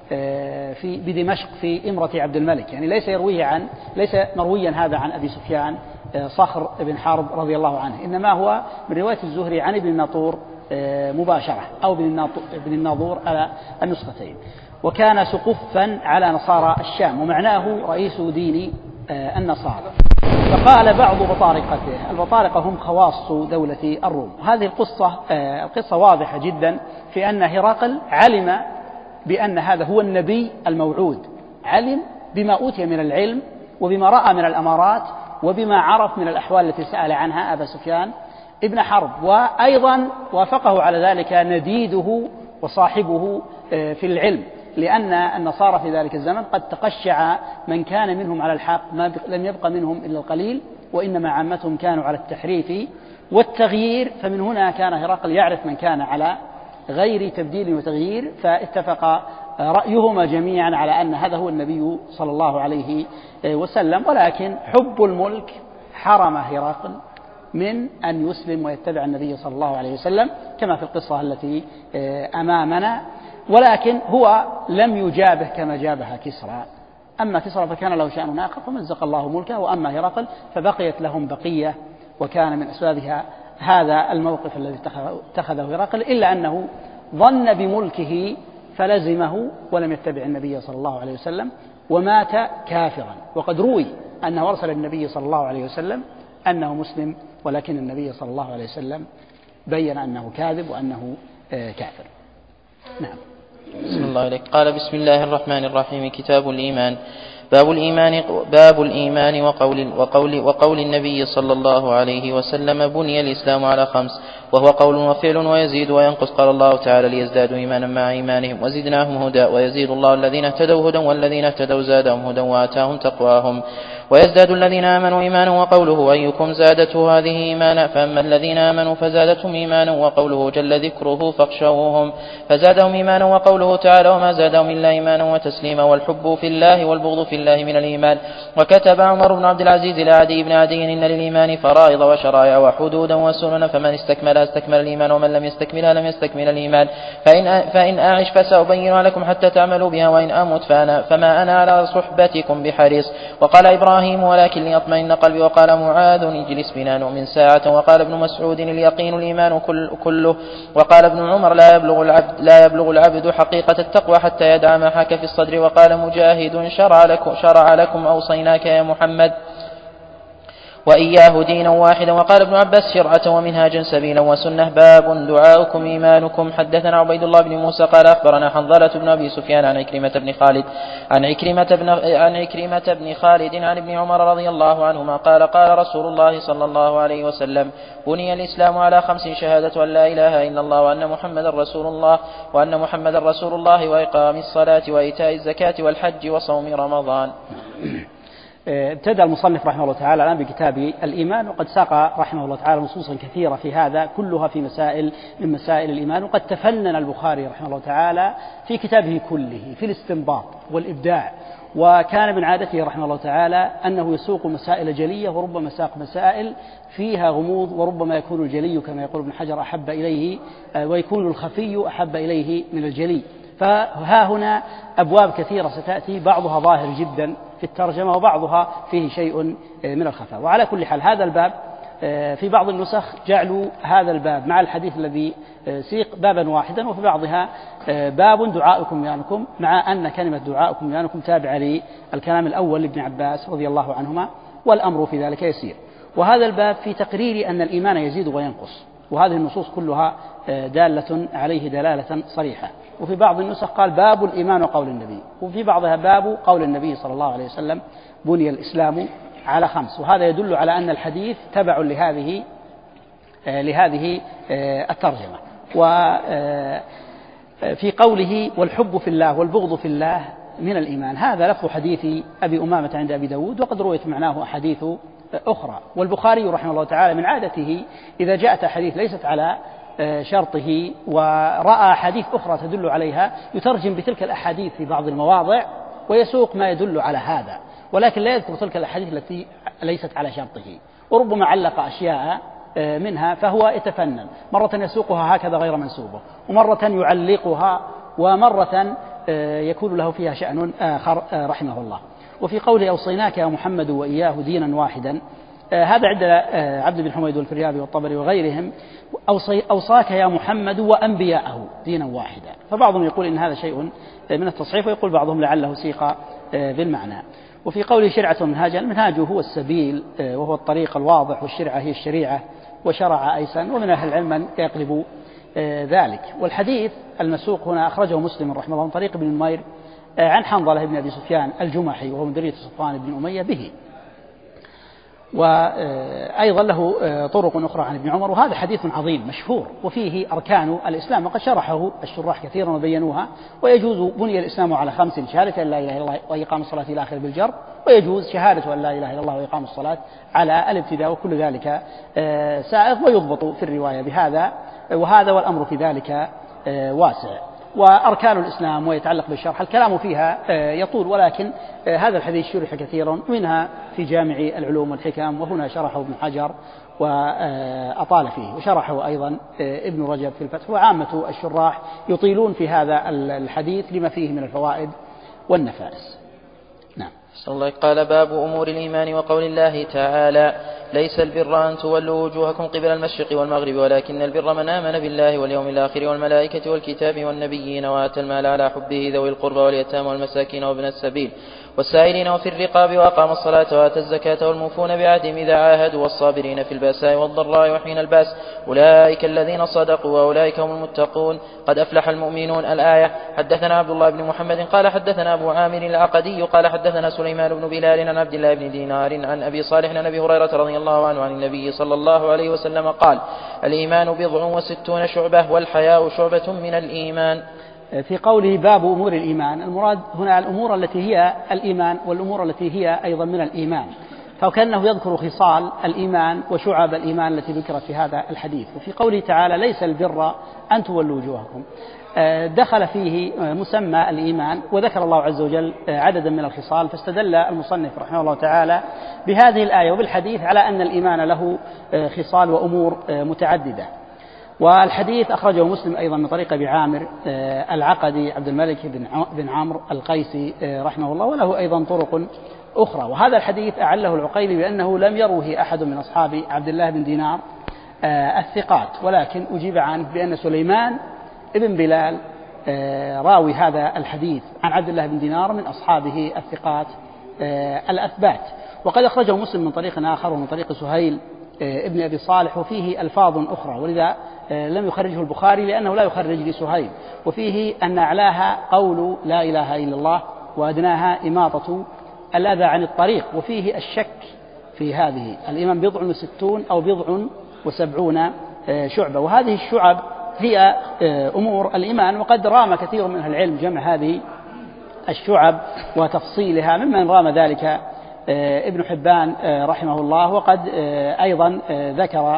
بدمشق في إمرة عبد الملك، يعني ليس مرويا هذا عن أبي سفيان صخر بن حرب رضي الله عنه، إنما هو من رواية الزهري عن ابن الناطور مباشرة، أو ابن الناظور على النسختين. وكان سقفا على نصارى الشام، ومعناه رئيس دين النصارى. فقال بعض بطارقته، البطارقة هم خواص دولة الروم. هذه القصة واضحة جدا في أن هرقل علم بأن هذا هو النبي الموعود، علم بما أوتي من العلم وبما رأى من الأمارات وبما عرف من الأحوال التي سأل عنها أبا سفيان ابن حرب، وأيضا وافقه على ذلك نديده وصاحبه في العلم، لأن النصارى في ذلك الزمن قد تقشع من كان منهم على الحق، لم يبق منهم إلا القليل، وإنما عامتهم كانوا على التحريف والتغيير. فمن هنا كان هرقل يعرف من كان على غير تبديل وتغيير، فاتفق رأيهما جميعا على أن هذا هو النبي صلى الله عليه وسلم. ولكن حب الملك حرم هرقل من أن يسلم ويتبع النبي صلى الله عليه وسلم كما في القصة التي أمامنا، ولكن هو لم يجابه كما جابها كسرى. أما كسرى فكان له شأن آخر فمزق الله ملكه، وأما هرقل فبقيت لهم بقية، وكان من أسبابها هذا الموقف الذي اتخذه هرقل، إلا أنه ظن بملكه فلزمه ولم يتبع النبي صلى الله عليه وسلم ومات كافرا. وقد روي أنه أرسل النبي صلى الله عليه وسلم أنه مسلم، ولكن النبي صلى الله عليه وسلم بين أنه كاذب وأنه كافر. نعم. بسم الله عليك. قال بسم الله الرحمن الرحيم. كتاب الإيمان. باب الإيمان وقول النبي صلى الله عليه وسلم: بني الإسلام على 5، وهو قول وفعل ويزيد وينقص. قال الله تعالى: ليزدادوا إيمانا مع إيمانهم وزدناهم هدى، ويزيد الله الذين اهتدوا هدى، والذين اهتدوا زادهم هدى وآتاهم تقواهم، ويزداد الذين آمنوا إيمانا. وقوله: أيكم زادته هذه إيمانا، فأما الذين آمنوا فزادتهم إيمانا. وقوله جل ذكره: فاخشوهم، فزادهم إيمانا. وقوله تعالى: وما زادهم إلا إيمانا وتسليما. والحب في الله والبغض في الله من الإيمان. وكتب عمر بن عبد العزيز لعدي بن عدي: إن للإيمان فرائض وشرائع وحدودا وسننا، فمن استكملها استكمل الإيمان، ومن لم يستكملها لم يستكمل الإيمان. فإن أعش فسأبينها لكم حتى تعملوا بها، وإن أمت فما أنا على صحبتكم بحريص. وقال إبراهيم: ولكن ليطمئن قلبي. وقال معاذ: اجلس بنا نؤمن ساعة. وقال ابن مسعود: اليقين الإيمان كله. وقال ابن عمر: لا يبلغ العبد حقيقة التقوى حتى يدع ما حاك في الصدر. وقال مجاهد: شرع لكم أوصيناك يا محمد وإياه دينا واحدا. وقال ابن عباس: شرعة ومنهاجا سبيلا وسنة. باب دعاؤكم إيمانكم. حدثنا عبيد الله بن موسى قال أخبرنا حنظلة بن أبي سفيان عن عكرمة بن خالد عن ابن عمر رضي الله عنهما قال: قال رسول الله صلى الله عليه وسلم: بني الإسلام على 5: شهادة أن لا إله إلا الله وأن محمدا رسول الله وإقام الصلاة وإيتاء الزكاة والحج وصوم رمضان. ابتدأ المصنف رحمه الله تعالى الآن بكتاب الإيمان، وقد ساق رحمه الله تعالى نصوصا كثيرة في هذا، كلها في من مسائل الإيمان. وقد تفنن البخاري رحمه الله تعالى في كتابه كله في الاستنباط والإبداع، وكان من عادته رحمه الله تعالى أنه يسوق مسائل جلية، وربما ساق مسائل فيها غموض، وربما يكون الجلي كما يقول ابن حجر أحب إليه، ويكون الخفي أحب إليه من الجلي. فها هنا أبواب كثيرة ستأتي، بعضها ظاهر جدا في الترجمة، وبعضها فيه شيء من الخفاء. وعلى كل حال هذا الباب في بعض النسخ جعلوا هذا الباب مع الحديث الذي سيق بابا واحدا، وفي بعضها باب دعاؤكم إيمانكم، مع أن كلمة دعاؤكم إيمانكم تابعة للكلام الأول لابن عباس رضي الله عنهما، والأمر في ذلك يسير. وهذا الباب في تقرير أن الإيمان يزيد وينقص، وهذه النصوص كلها دالة عليه دلالة صريحة. وفي بعض النسخ قال: باب الإيمان وقول النبي، وفي بعضها باب قول النبي صلى الله عليه وسلم: بني الإسلام على 5. وهذا يدل على أن الحديث تبع لهذه الترجمة. وفي قوله: والحب في الله والبغض في الله من الإيمان، هذا لفظ حديث أبي أمامة عند أبي داود، وقد رويت معناه أحاديث أخرى. والبخاري رحمه الله تعالى من عادته إذا جاءت أحاديث ليست على شرطه ورأى حديث أخرى تدل عليها يترجم بتلك الأحاديث في بعض المواضع ويسوق ما يدل على هذا، ولكن لا يذكر تلك الأحاديث التي ليست على شرطه، وربما علق أشياء منها، فهو يتفنن، مرة يسوقها هكذا غير منسوبة، ومرة يعلقها، ومرة يكون له فيها شأن آخر رحمه الله. وفي قوله: أوصيناك يا محمد وإياه دينا واحدا، هذا عند عبد بن حميد والفريابي والطبري وغيرهم: أوصاك يا محمد وأنبياءه دينا واحدا. فبعضهم يقول إن هذا شيء من التصحيف، ويقول بعضهم لعله سيق بالمعنى. وفي قوله: شرعة منهاجا، المنهاج هو السبيل وهو الطريق الواضح، والشرعة هي الشريعة، وشرع أيسا، ومن أهل العلم من يقلب ذلك. والحديث المسوق هنا أخرجه مسلم رحمه الله من طريق ابن نمير عن حنظلة بن أبي سفيان الجمحي، وهو من ذرية صفوان بن أمية به، وأيضا له طرق أخرى عن ابن عمر. وهذا حديث عظيم مشهور، وفيه أركان الإسلام، وقد شرحه الشراح كثيرا وبينوها. ويجوز بني الإسلام على 5: شهادة أن لا إله إلا الله وإقام الصلاة إلى آخر بالجر، ويجوز شهادة أن لا إله إلا الله وإقام الصلاة على الابتداء، وكل ذلك سائغ ويضبط في الرواية بهذا وهذا، والأمر في ذلك واسع. وأركان الإسلام ويتعلق بالشرح الكلام فيها يطول، ولكن هذا الحديث شرح كثيرا، منها في جامع العلوم والحكم، وهنا شرحه ابن حجر وأطال فيه، وشرحه أيضا ابن رجب في الفتح. وعامة الشراح يطيلون في هذا الحديث لما فيه من الفوائد والنفائس. نعم. قال: باب أمور الإيمان وقول الله تعالى: ليس البر أن تولوا وجوهكم قبل المشرق والمغرب، ولكن البر من آمن بالله واليوم الآخر والملائكة والكتاب والنبيين، وآتى المال على حبه ذوي القربى واليتامى والمساكين وابن السبيل والسائلين وفي الرقاب وأقام الصلاة وآتى الزكاة والموفون بعهدهم إذا عاهدوا والصابرين في البأساء والضراء وحين البأس أولئك الذين صدقوا وأولئك هم المتقون قد أفلح المؤمنون. الآية. حدثنا عبد الله بن محمد قال حدثنا أبو عامر العقدي قال حدثنا سليمان بن بلال عن عبد الله بن دينار عن أبي صالح عن أبي هريرة رضي الله عنه عن النبي صلى الله عليه وسلم قال الإيمان 60 شعبة والحياء شعبة من الإيمان. في قوله باب أمور الإيمان المراد هنا الأمور التي هي الإيمان والأمور التي هي أيضا من الإيمان، فكأنه يذكر خصال الإيمان وشعب الإيمان التي ذكرت في هذا الحديث. وفي قوله تعالى ليس البر أن تولوا وجوهكم دخل فيه مسمى الإيمان، وذكر الله عز وجل عددا من الخصال، فاستدل المصنف رحمه الله تعالى بهذه الآية وبالحديث على أن الإيمان له خصال وأمور متعددة. والحديث أخرجه مسلم أيضا من طريق أبي عامر العقدي عبد الملك بن عمرو القيسي رحمه الله، وله أيضا طرق أخرى. وهذا الحديث أعله العقيلي بأنه لم يروه أحد من أصحاب عبد الله بن دينار الثقات، ولكن أجيب عنه بأن سليمان ابن بلال راوي هذا الحديث عن عبد الله بن دينار من أصحابه الثقات الأثبات. وقد أخرجه مسلم من طريق آخر ومن طريق سهيل ابن أبي صالح وفيه ألفاظ أخرى، ولذا لم يخرجه البخاري لأنه لا يخرج لسهيل. وفيه أن أعلاها قول لا إله إلا الله وأدناها إماطة الأذى عن الطريق، وفيه الشك في هذه الإيمان 60 أو 70 شعبة، وهذه الشعب هي أمور الإيمان. وقد رام كثير من أهل العلم جمع هذه الشعب وتفصيلها، ممن رام ذلك ابن حبان رحمه الله، وقد أيضا ذكر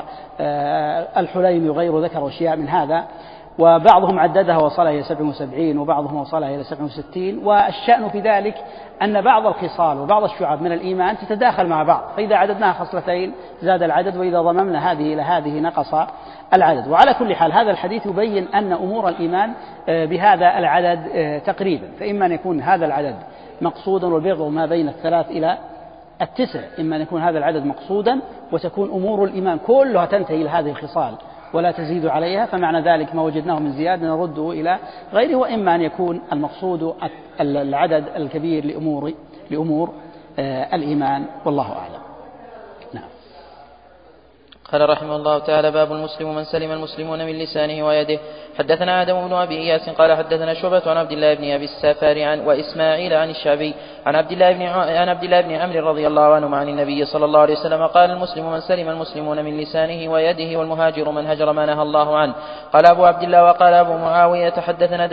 الحليمي وغيره ذكر أشياء من هذا، وبعضهم عددها وصلها إلى 77 وبعضهم وصلها إلى 67. والشأن في ذلك أن بعض الخصال وبعض الشعب من الإيمان تتداخل مع بعض، فإذا عددناها خصلتين زاد العدد، وإذا ضممنا هذه إلى هذه نقص العدد. وعلى كل حال هذا الحديث يبين أن أمور الإيمان بهذا العدد تقريبا، فإما أن يكون هذا العدد مقصودا والبعض ما بين 3 إلى 9، إما أن يكون هذا العدد مقصودا وتكون أمور الإيمان كلها تنتهي إلى هذه الخصال ولا تزيد عليها، فمعنى ذلك ما وجدناه من زيادة نرده إلى غيره. وإما أن يكون المقصود العدد الكبير لأمور الإيمان، والله أعلم. نعم. قال رحمه الله تعالى باب المسلم من سلم المسلمون من لسانه ويده. حدثنا آدم بن أبي إياس قال حدثنا شعبة عن عبد الله بن أبي السفار وإسماعيل عن الشعبي عن عبد الله بن عمرو رضي الله عنه عن النبي صلى الله عليه وسلم قال المسلم من سلم المسلمون من لسانه ويده والمهاجر من هجر ما نهى الله عنه. قال أبو عبد الله وقال أبو معاوية حدثنا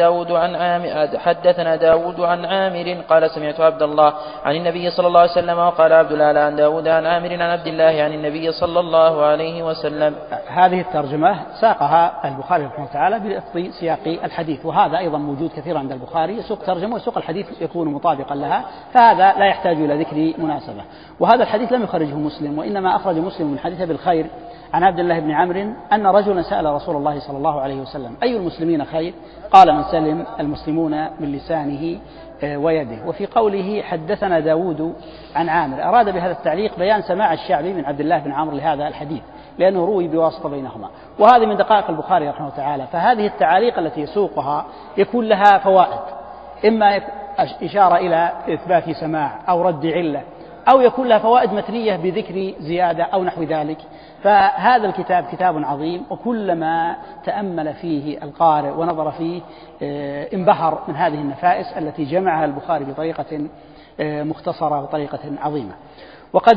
داود عن عامر قال سمعت عبد الله عن النبي صلى الله عليه وسلم، وقال عبد الله عن داود عن عامر عن عبد الله عن النبي صلى الله عليه وسلم. هذه الترجمة ساقها البخاري رحمه الله تعالى بلفظ سياق الحديث، وهذا أيضا موجود كثيرا عند البخاري، يسوق ترجمة ويسوق الحديث يكون مطابقا لها، فهذا لا يحتاج إلى ذكر مناسبة. وهذا الحديث لم يخرجه مسلم، وإنما أخرج مسلم من حديث بالخير عن عبد الله بن عمرو أن رجلا سأل رسول الله صلى الله عليه وسلم أي المسلمين خير؟ قال من سلم المسلمون من لسانه ويده. وفي قوله حدثنا داود عن عامر أراد بهذا التعليق بيان سماع الشعبي من عبد الله بن عمرو لهذا الحديث، لأنه روي بواسطة بينهما، وهذه من دقائق البخاري رحمه الله تعالى. فهذه التعاليق التي يسوقها يكون لها فوائد، إما إشارة إلى إثبات سماع أو رد علة، أو يكون لها فوائد متنية بذكر زيادة أو نحو ذلك. فهذا الكتاب كتاب عظيم، وكلما تأمل فيه القارئ ونظر فيه انبهر من هذه النفائس التي جمعها البخاري بطريقة مختصرة وطريقة عظيمة. وقد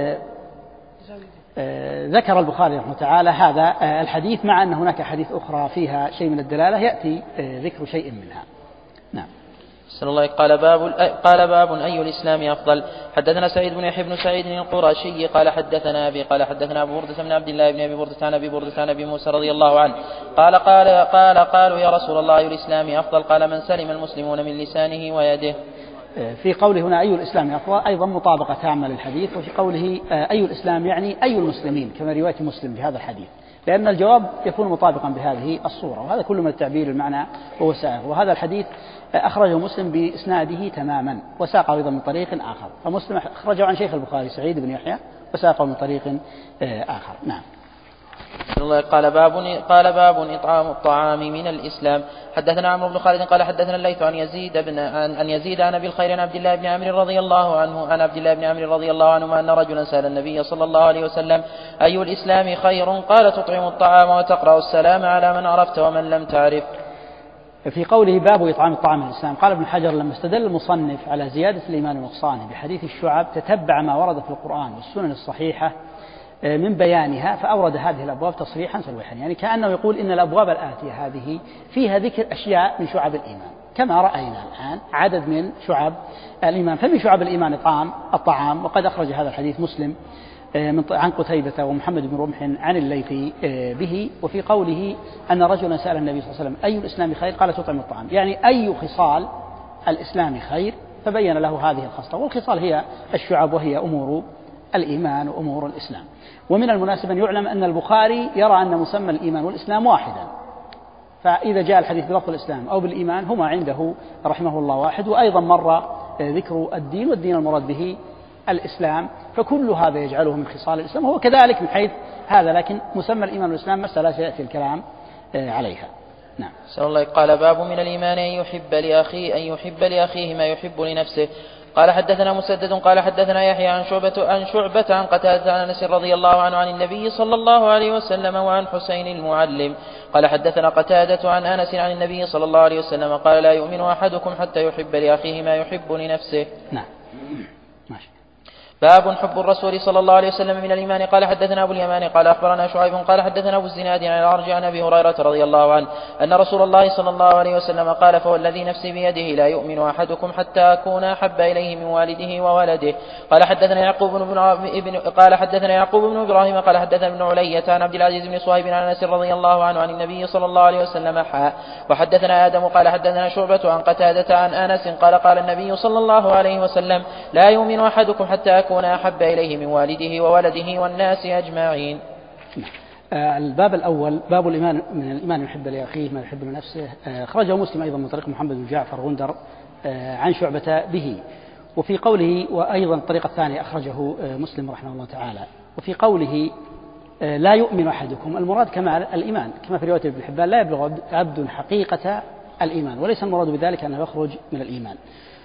ذكر البخاري رحمه تعالى هذا الحديث، مع أن هناك حديث أخرى فيها شيء من الدلالة يأتي ذكر شيء منها. نعم. الله قال باب أي الإسلام أفضل. حدثنا سعيد بن يحيى بن سعيد القرشي قال حدثنا أبي قال حدثنا أبو بردة بن عبد الله بن أبي بردة عن أبي بردة عن أبي موسى رضي الله عنه قالوا يا رسول الله أي الإسلام أفضل؟ قال من سلم المسلمون من لسانه ويده. في قوله هنا أي الإسلام أفضل أيضا مطابقة تامة للحديث، وفي قوله أي الإسلام يعني أي المسلمين كما رواية مسلم بهذا الحديث، لأن الجواب يكون مطابقا بهذه الصورة، وهذا كله من التعبير المعنى وهو سائغ. وهذا الحديث أخرجه مسلم بإسناده تماما، وساقه أيضا من طريق آخر، فمسلم أخرجه عن شيخ البخاري سعيد بن يحيى وساقه من طريق آخر. نعم. قال باب إطعام الطعام من الإسلام. حدثنا عمرو بن خالد قال حدثنا الليث عن يزيد عن أبي الخير عن عبد الله بن عمرو رضي الله عنه أن رجلا سأل النبي صلى الله عليه وسلم: أي الإسلام خير؟ قال: تطعم الطعام وتقرأ السلام على من عرفت ومن لم تعرف. في قوله باب إطعام الطعام من الإسلام، قال ابن حجر: لما استدل المصنف على زيادة الإيمان ونقصانه بحديث الشعب تتبع ما ورد في القرآن والسنن الصحيحة من بيانها، فأورد هذه الأبواب تصريحا صريحا، يعني كأنه يقول إن الأبواب الآتية هذه فيها ذكر أشياء من شعب الإيمان، كما رأينا الآن عدد من شعب الإيمان. فمن شعب الإيمان إطعام الطعام، وقد أخرج هذا الحديث مسلم عن قتيبة ومحمد بن رمح عن الليث به. وفي قوله أن رجلا سأل النبي صلى الله عليه وسلم: أي الإسلام خير؟ قال: تطعم الطعام، يعني أي خصال الإسلام خير، فبين له هذه الخصلة. والخصال هي الشعب، وهي أمور الإيمان وأمور الإسلام. ومن المناسب أن يعلم أن البخاري يرى أن مسمى الإيمان والإسلام واحدا، فإذا جاء الحديث بلفظ الإسلام أو بالإيمان هما عنده رحمه الله واحد. وأيضا مر ذكر الدين، والدين المراد به الإسلام، فكل هذا يجعله من خصال الإسلام، وهو كذلك من حيث هذا، لكن مسمى الإيمان والإسلام مسألة سيأتي الكلام عليها. نعم. قال: باب من الإيمان أن يحب لأخيه ما يحب لنفسه. قال: حدثنا مسدد قال حدثنا يحيى عن شعبة عن قتادة عن أنس رضي الله عنه عن النبي صلى الله عليه وسلم وعن حسين المعلم قال: حدثنا قتادة عن أنس عن النبي صلى الله عليه وسلم قال: لا يؤمن أحدكم حتى يحب لأخيه ما يحب لنفسه. نعم. ماشي. باب حب الرسول صلى الله عليه وسلم من الإيمان. قال: حدثنا أبو اليمان قال أخبرنا شعيب قال حدثنا أبو الزناد عن الأعرج عن أبي هريرة رضي الله عنه أن رسول الله صلى الله عليه وسلم قال: فوالذي نفسي بيده لا يؤمن أحدكم حتى أكون أحب إليه من والده وولده. قال: حدثنا يعقوب بن إبراهيم قال حدثنا ابن علية عن عبد العزيز بن صهيب عن أنس رضي الله عنه عن النبي صلى الله عليه وسلم وحدثنا آدم قال حدثنا شعبة عن قتادة عن أنس قال: قال النبي صلى الله عليه وسلم: لا يؤمن أحدكم حتى أكون أحب إليه من والده وولده والناس أجمعين. الباب الأول باب الإيمان من الإيمان يحب لأخيه ما يحب لنفسه، أخرجه مسلم أيضا من طريق محمد بن جعفر غندر عن شعبة به. وفي قوله وأيضا الطريقة الثانية أخرجه مسلم رحمه الله تعالى. وفي قوله لا يؤمن أحدكم، المراد كمال الإيمان، كما في رواية ابن حبان: لا يبلغ عبد حقيقة الإيمان، وليس المراد بذلك أنه يخرج من الإيمان.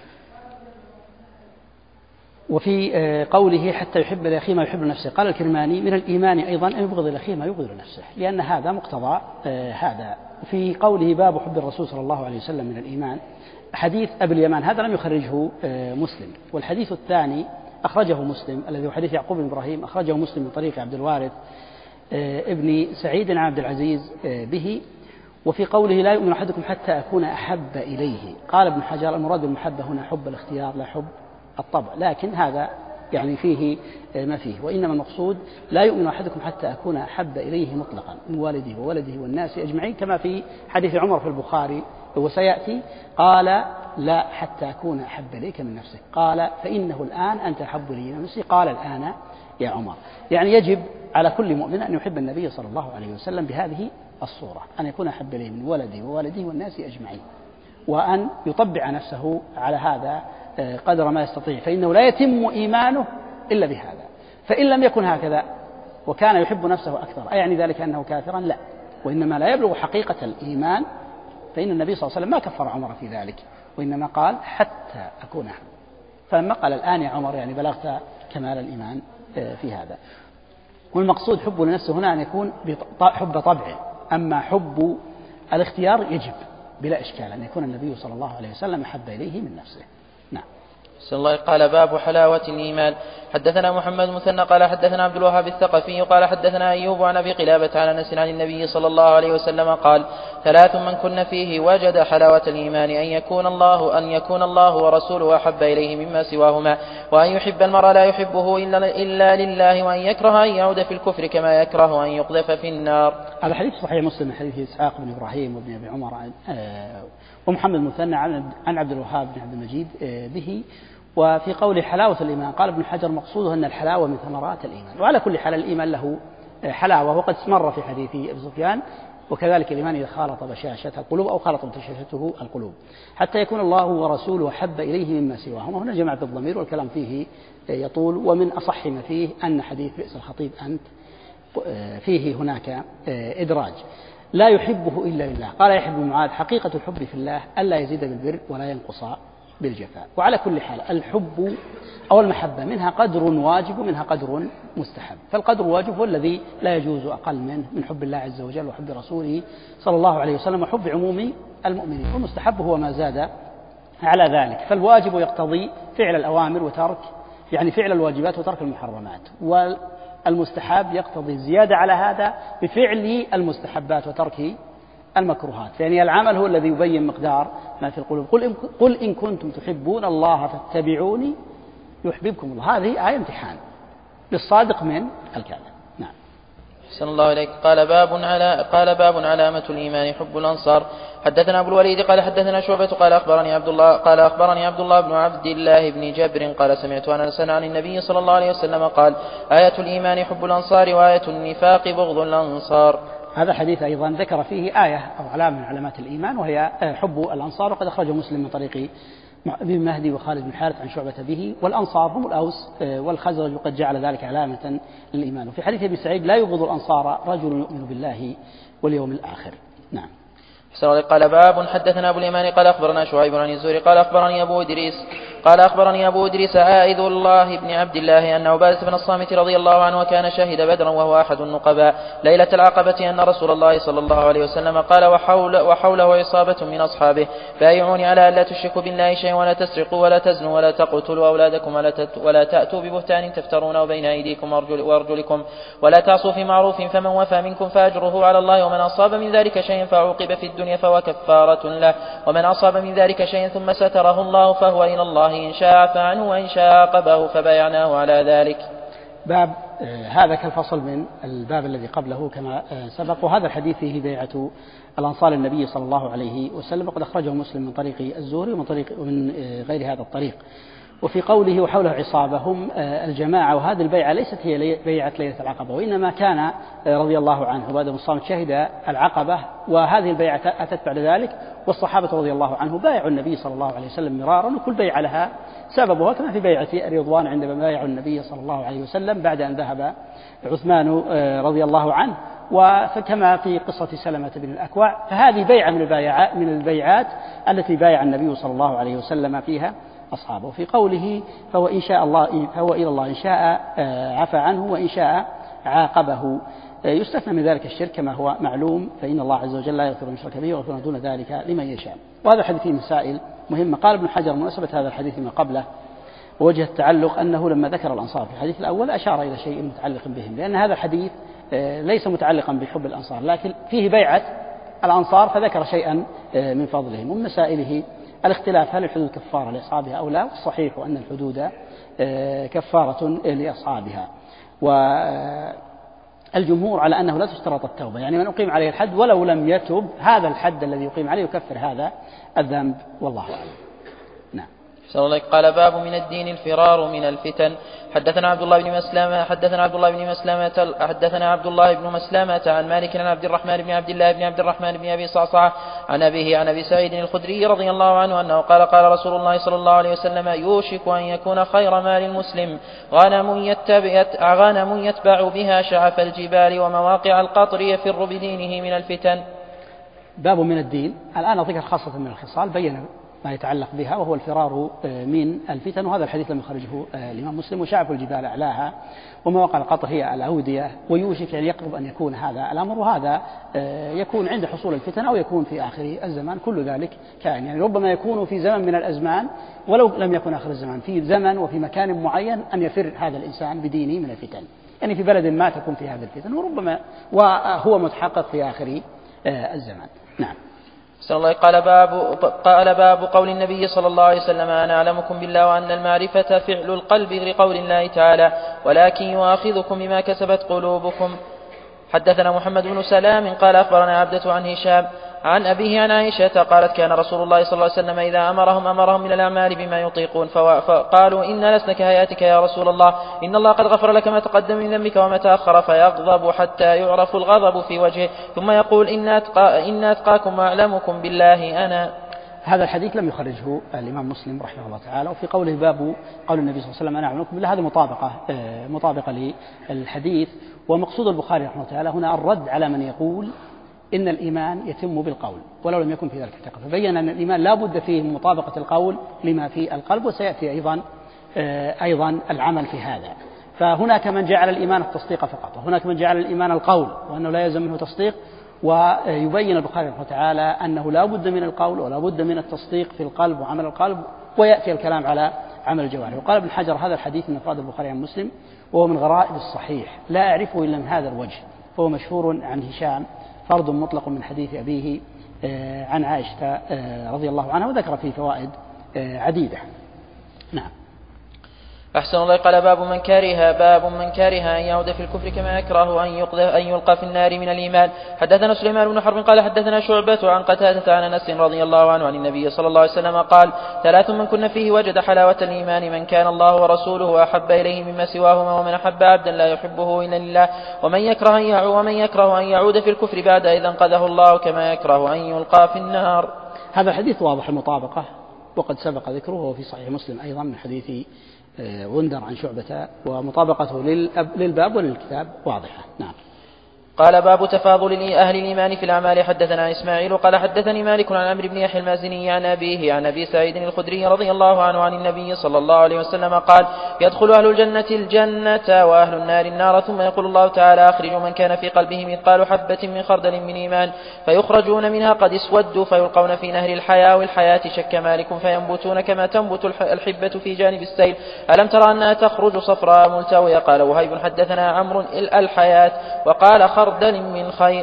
وفي قوله حتى يحب لأخيه ما يحب لنفسه، قال الكرماني: من الإيمان أيضا أن يبغض لأخيه ما يبغض لنفسه، لأن هذا مقتضى هذا. وفي قوله باب حب الرسول صلى الله عليه وسلم من الإيمان، حديث أبي اليمان هذا لم يخرجه مسلم. والحديث الثاني أخرجه مسلم، الذي هو حديث يعقوب بن إبراهيم، أخرجه مسلم من طريق عبد الوارث ابن سعيد عن عبد العزيز به. وفي قوله لا يؤمن أحدكم حتى أكون أحب إليه، قال ابن حجر: المراد بالمحبة هنا حب الاختيار لا حب الطبع، لكن هذا يعني فيه ما فيه، وإنما المقصود لا يؤمن أحدكم حتى أكون أحب إليه مطلقا من والده وولده والناس أجمعين، كما في حديث عمر في البخاري وسيأتي. قال: لا حتى أكون أحب إليك من نفسك، قال: فإنه الآن أنت أحب لي من نفسي، قال: الآن يا عمر. يعني يجب على كل مؤمن أن يحب النبي صلى الله عليه وسلم بهذه الصورة، أن يكون أحب إليه من ولده ووالده والناس أجمعين، وأن يطبع نفسه على هذا قدر ما يستطيع، فإنه لا يتم إيمانه إلا بهذا. فإن لم يكن هكذا وكان يحب نفسه أكثر، أيعني ذلك أنه كافرا؟ لا، وإنما لا يبلغ حقيقة الإيمان، فإن النبي صلى الله عليه وسلم ما كفر عمر في ذلك، وإنما قال: حتى أكون أحب. فلما قال الآن يا عمر يعني بلغت كمال الإيمان في هذا. والمقصود حب لنفسه هنا أن يكون حب طبع، أما حب الاختيار يجب بلا إشكال أن يكون النبي صلى الله عليه وسلم أحب إليه من نفسه. نعم. قال: باب حلاوة الإيمان. حدثنا محمد مثنى قال حدثنا عبد الوهاب الثقفي قال حدثنا أيوب عن أبي قلابة عن أنس عن النبي صلى الله عليه وسلم قال: 3 من كن فيه وجد حلاوة الإيمان: أن يكون الله ورسوله أحب إليه مما سواهما، وأن يحب المرء لا يحبه إلا لله، وأن يكره أن يعود في الكفر كما يكره أن يقذف في النار. هذا حديث صحيح مسلم، حديث إسحاق بن إبراهيم وابن أبي عمر ومحمد مثنى عن عبد الوهاب بن عبد المجيد به. وفي قول حلاوة الإيمان قال ابن حجر: مقصوده أن الحلاوة من ثمرات الإيمان، وعلى كل حال الإيمان له حلاوة، وقد مر في حديث أبي سفيان: وكذلك الإيمان إذا خالط بشاشتها القلوب أو خالط بشاشته القلوب حتى يكون الله ورسوله أحب إليه مما سواهم. وهنا جمعت الضمير والكلام فيه يطول، ومن أصح ما فيه أن حديث بئس الخطيب أنت فيه هناك إدراج. لا يحبه إلا لله، قال يحب معاذ حقيقة الحب في الله ألا يزيد بالبر ولا ينقص بالجفاء. وعلى كل حال الحب أو المحبة منها قدر واجب ومنها قدر مستحب. فالقدر الواجب هو الذي لا يجوز أقل منه من حب الله عز وجل وحب رسوله صلى الله عليه وسلم وحب عموم المؤمنين، والمستحب هو ما زاد على ذلك. فالواجب يقتضي فعل الأوامر وترك فعل الواجبات وترك المحرمات، والمستحب يقتضي الزيادة على هذا بفعل المستحبات وترك المكروهات. يعني العمل هو الذي يبين مقدار ما في القلوب. قل إن كنتم تحبون الله فاتبعوني يحببكم الله. هذه آية امتحان للصادق من الكاذب. نعم. أحسن الله إليك. قال باب علامة الإيمان حب الأنصار. حدثنا أبو الوليد قال حدثنا شعبة قال أخبرني عبد الله بن عبد الله بن جبر قال سمعت أنس عن النبي صلى الله عليه وسلم قال آية الإيمان حب الأنصار وآية النفاق بغض الأنصار. هذا حديث أيضا ذكر فيه آية أو علامة من علامات الإيمان وهي حب الأنصار، وقد أخرجه مسلم من طريق ابن مهدي وخالد بن حارث عن شعبة به. والأنصار هم الأوس والخزرج، وقد جعل ذلك علامة للإيمان. وفي حديث ابن سعيد لا يبغض الأنصار رجل يؤمن بالله واليوم الآخر. نعم. قال باب حدثنا أبو اليمان قال أخبرنا شعيب عن الزهري قال أخبرني أبو إدريس عائذ الله بن عبد الله أن عبادة بن الصامت رضي الله عنه وكان شهد بدرا وهو أحد النقباء ليلة العقبة أن رسول الله صلى الله عليه وسلم قال وحوله عصابة من أصحابه بايعوني على أن لا تشركوا بالله شيئا ولا تسرقوا ولا تزنوا ولا تقتلوا أولادكم ولا تأتوا ببهتان تفترونه بين أيديكم وأرجلكم ولا تعصوا في معروف فمن وفى منكم فأجره على الله ومن أصاب من ذلك شيئا فعوقب في الدنيا فهو كفارة له ومن أصاب من ذلك شيئا ثم ستره الله فهو إلى الله إن شاء عفى عنه وإن شاء عاقبه فبايعناه على ذلك. باب هذا كالفصل من الباب الذي قبله كما سبق. وهذا الحديث فيه بيعة الأنصار النبي صلى الله عليه وسلم، وقد أخرجه مسلم من طريق الزهري ومن غير هذا الطريق. وفي قوله وحوله عصابة هم الجماعة، وهذه البيعة ليست هي بيعة ليلة العقبة، وإنما كان رضي الله عنه عبادة بن الصامت شهد العقبة، وهذه البيعة أتت بعد ذلك. والصحابة رضي الله عنه بايعوا النبي صلى الله عليه وسلم مرارا، وكل بيعة لها سببها، كما في بيعة رضوان عندما بايعوا النبي صلى الله عليه وسلم بعد أن ذهب عثمان رضي الله عنه، وكما في قصة سلمة بن الأكوع. فهذه بيعة من البيعات التي بايع النبي صلى الله عليه وسلم فيها أصحابه. في قوله فهو إلى الله إن شاء عفى عنه وإن شاء عاقبه، يستثنى من ذلك الشرك كما هو معلوم، فإن الله عز وجل لا يغفر أن يشرك به ويغفر دون ذلك لمن يشاء. وهذا الحديث فيه مسائل مهمة. قال ابن حجر مناسبة هذا الحديث ما قبله ووجه التعلق أنه لما ذكر الأنصار في الحديث الأول أشار إلى شيء متعلق بهم، لأن هذا الحديث ليس متعلقا بحب الأنصار، لكن فيه بيعة الأنصار فذكر شيئا من فضلهم. ومن مسائله الاختلاف هل الحدود كفارة لأصحابها أو لا، والصحيح أن الحدود كفارة لأصحابها. والجمهور على أنه لا تشترط التوبة، يعني من أقيم عليه الحد ولو لم يتب هذا الحد الذي يقيم عليه يكفر هذا الذنب، والله أعلم. نعم. قال باب من الدين الفرار من الفتن. حدثنا عبد الله بن مسلمة عن مالك عن عبد الرحمن بن عبد الرحمن بن أبي صعصعة عن أبي سعيد الخدري رضي الله عنه أنه قال رسول الله صلى الله عليه وسلم يوشك أن يكون خير مال المسلم غنم يتبع بها شعف الجبال ومواقع القطر يفر بدينه من الفتن. باب من الدين. الآن ذكر خاصة من الخصال بين ما يتعلق بها وهو الفرار من الفتن، وهذا الحديث لم يخرجه الإمام مسلم. وشعف الجبال أعلاها ومواقع القطر هي الأودية، ويوشك يعني يقرب أن يكون هذا الأمر، وهذا يكون عند حصول الفتن أو يكون في آخر الزمان، كل ذلك كائن. يعني ربما يكون في زمن من الأزمان ولو لم يكن آخر الزمان، في زمن وفي مكان معين أن يفر هذا الإنسان بدينه من الفتن، يعني في بلد ما تكون في هذه الفتن، وربما وهو متحقق في آخر الزمان. نعم. قال باب قول النبي صلى الله عليه وسلم أنا أعلمكم بالله وأن المعرفة فعل القلب لقول الله تعالى ولكن يؤاخذكم بما كسبت قلوبكم. حدثنا محمد بن سلام قال أخبرنا عبدة عن هشام عن أبيه عن عائشة قالت كان رسول الله صلى الله عليه وسلم إذا أمرهم من الأعمال بما يطيقون فقالوا إنا لسنا كهياتك يا رسول الله، إن الله قد غفر لك ما تقدم من ذنبك وما تأخر، فيغضب حتى يعرف الغضب في وجهه ثم يقول إن أتقاكم وأعلمكم بالله أنا. هذا الحديث لم يخرجه الإمام مسلم رحمه الله تعالى. وفي قوله باب قول النبي صلى الله عليه وسلم أنا أعلمكم بالله، هذه مطابقة للحديث. ومقصود البخاري رحمه الله تعالى هنا الرد على من يقول إن الإيمان يتم بالقول ولو لم يكن في ذلك اعتقاد، فبين أن الإيمان لا بد فيه من مطابقة القول لما في القلب، وسيأتي أيضا العمل في هذا. فهناك من جعل الإيمان التصديق فقط، وهناك من جعل الإيمان القول وأنه لا يلزم منه تصديق. ويبين البخاري رحمه الله تعالى أنه لا بد من القول ولا بد من التصديق في القلب وعمل القلب، ويأتي الكلام على عمل الجوارح. وقال ابن حجر هذا الحديث من أفراد البخاري عن مسلم، وهو من غرائب الصحيح لا أعرفه إلا من هذا الوجه، فهو مشهور عن هشام فرد مطلق من حديث أبيه عن عائشة رضي الله عنها، وذكر فيه فوائد عديدة. نعم. أحسن الله. قال باب من كره أن يعود في الكفر كما يكره أن يلقى في النار من الإيمان. حدثنا سليمان بن حرب قال حدثنا شعبة عن قتادة عن أنس رضي الله عنه عن النبي صلى الله عليه وسلم قال: 3 من كن فيه وجد حلاوة الإيمان: من كان الله ورسوله أحب إليه مما سواهما، ومن أحب عبدا لا يحبه إلا لله، ومن يكره أن يعود في الكفر بعد إذا انقذه الله كما يكره أن يلقى في النار. هذا الحديث واضح المطابقة، وقد سبق ذكره، وهو في صحيح مسلم أيضا من حديث غندر عن شعبة، ومطابقته للباب وللكتاب واضحة. نعم. قال باب تفاضل أهل الإيمان في الأعمال. حدثنا إسماعيل قال حدثني مالك عن عمرو بن يحيى المازني عن أبيه عن أبي سعيد الخدري رضي الله عنه عن النبي صلى الله عليه وسلم قال: يدخل أهل الجنة الجنة وأهل النار النار، ثم يقول الله تعالى: أخرجوا من كان في قلبه مثقال حبة من خردل من إيمان، فيخرجون منها قد اسودوا فيلقون في نهر الحياة والحياة. شك مالك: فينبتون كما تنبت الحبة في جانب السيل، ألم ترى أنها تخرج صفراء ملتوية؟ قال وهيب: حدثنا عمرو الحياة، وقال خردل من خير.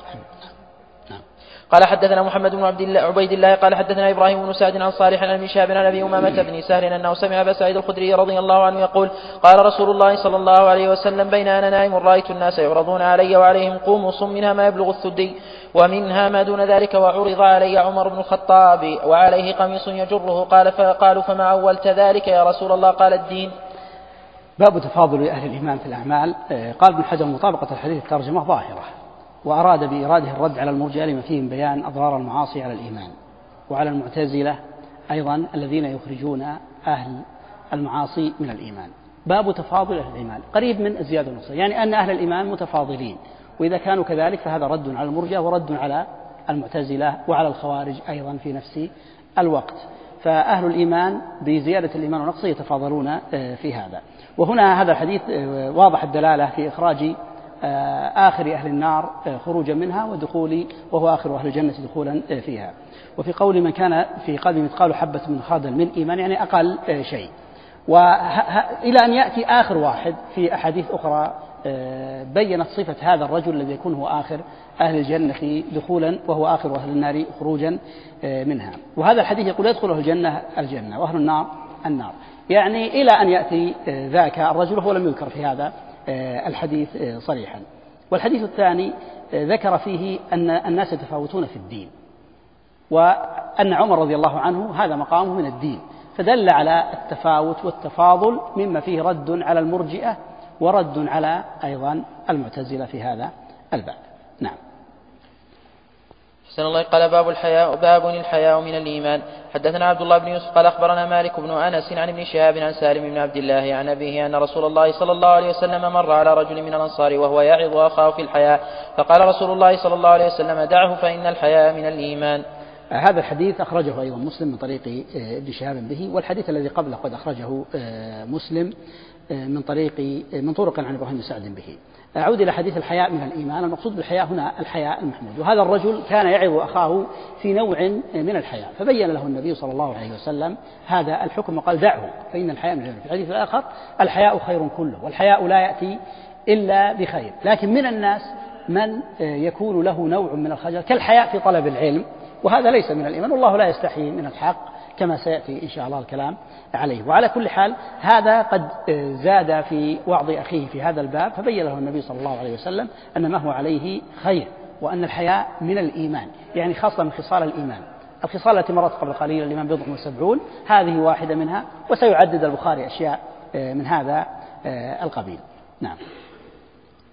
قال حدثنا محمد بن عبيد الله قال حدثنا إبراهيم بن سعد عن صالح عن ابن شهاب عن أبي أمامة بن سهل أنه سمع أبا سعيد الخدري رضي الله عنه يقول: قال رسول الله صلى الله عليه وسلم: بين أنا نائم رأيت الناس يعرضون علي وعليهم قمص منها ما يبلغ الثدي ومنها ما دون ذلك، وعرض علي عمر بن الخطاب وعليه قميص يجره. قالوا فما أولت ذلك يا رسول الله؟ قال: الدين. باب تفاضل أهل الإيمان في الأعمال. قال ابن حجر: مطابقة الحديث الترجمة ظاهرة، وأراد بإراده الرد على المرجئة لما فيه من بيان أضرار المعاصي على الإيمان، وعلى المعتزلة أيضا الذين يخرجون أهل المعاصي من الإيمان. باب تفاضل أهل الإيمان قريب من الزيادة والنقصان، يعني أن أهل الإيمان متفاضلين، وإذا كانوا كذلك فهذا رد على المرجئة ورد على المعتزلة وعلى الخوارج أيضا في نفس الوقت. فأهل الإيمان بزيادة الإيمان ونقصه يتفاضلون في هذا. وهنا هذا الحديث واضح الدلالة في إخراج آخر أهل النار خروجا منها وهو آخر أهل الجنة دخولا فيها. وفي قول من كان في قلبه مثقال حبة من خردل من إيمان، يعني أقل شيء، إلى أن يأتي آخر واحد في أحاديث أخرى بيّنت صفة هذا الرجل الذي يكون هو آخر أهل الجنة دخولا وهو آخر أهل النار خروجا منها. وهذا الحديث يقول: يدخل أهل الجنة وأهل النار النار، يعني إلى أن يأتي ذاك الرجل، هو لم يذكر في هذا الحديث صريحا. والحديث الثاني ذكر فيه أن الناس يتفاوتون في الدين، وأن عمر رضي الله عنه هذا مقامه من الدين، فدل على التفاوت والتفاضل مما فيه رد على المرجئة ورد على أيضا المعتزلة في هذا الباب. نعم. أحسن الله. قال باب الحياء من الإيمان. حدثنا عبد الله بن يوسف قال أخبرنا مالك بن أنس عن ابن شهاب عن سالم بن عبد الله عن أبيه أن رسول الله صلى الله عليه وسلم مر على رجل من الأنصار وهو يعظ أخاه في الحياء، فقال رسول الله صلى الله عليه وسلم: دعه فإن الحياء من الإيمان. هذا الحديث أخرجه أيضا مسلم من طريق ابن شهاب به، والحديث الذي قبله قد أخرجه مسلم من طرق عن إبراهيم بن سعد به. أعود إلى حديث الحياء من الإيمان. المقصود بالحياء هنا الحياء المحمود، وهذا الرجل كان يعظ أخاه في نوع من الحياء، فبين له النبي صلى الله عليه وسلم هذا الحكم وقال: دعه فإن الحياء من الإيمان. في الحديث الآخر: الحياء خير كله، والحياء لا يأتي إلا بخير. لكن من الناس من يكون له نوع من الخجل كالحياء في طلب العلم، وهذا ليس من الإيمان، والله لا يستحي من الحق كما سيأتي إن شاء الله الكلام عليه. وعلى كل حال هذا قد زاد في وعظ أخيه في هذا الباب، فبين له النبي صلى الله عليه وسلم أن ما هو عليه خير، وأن الحياء من الإيمان، يعني خاصة من خصال الإيمان. الخصال التي مرت قبل قليل: الإيمان 70، هذه واحدة منها، وسيعدد البخاري أشياء من هذا القبيل. نعم.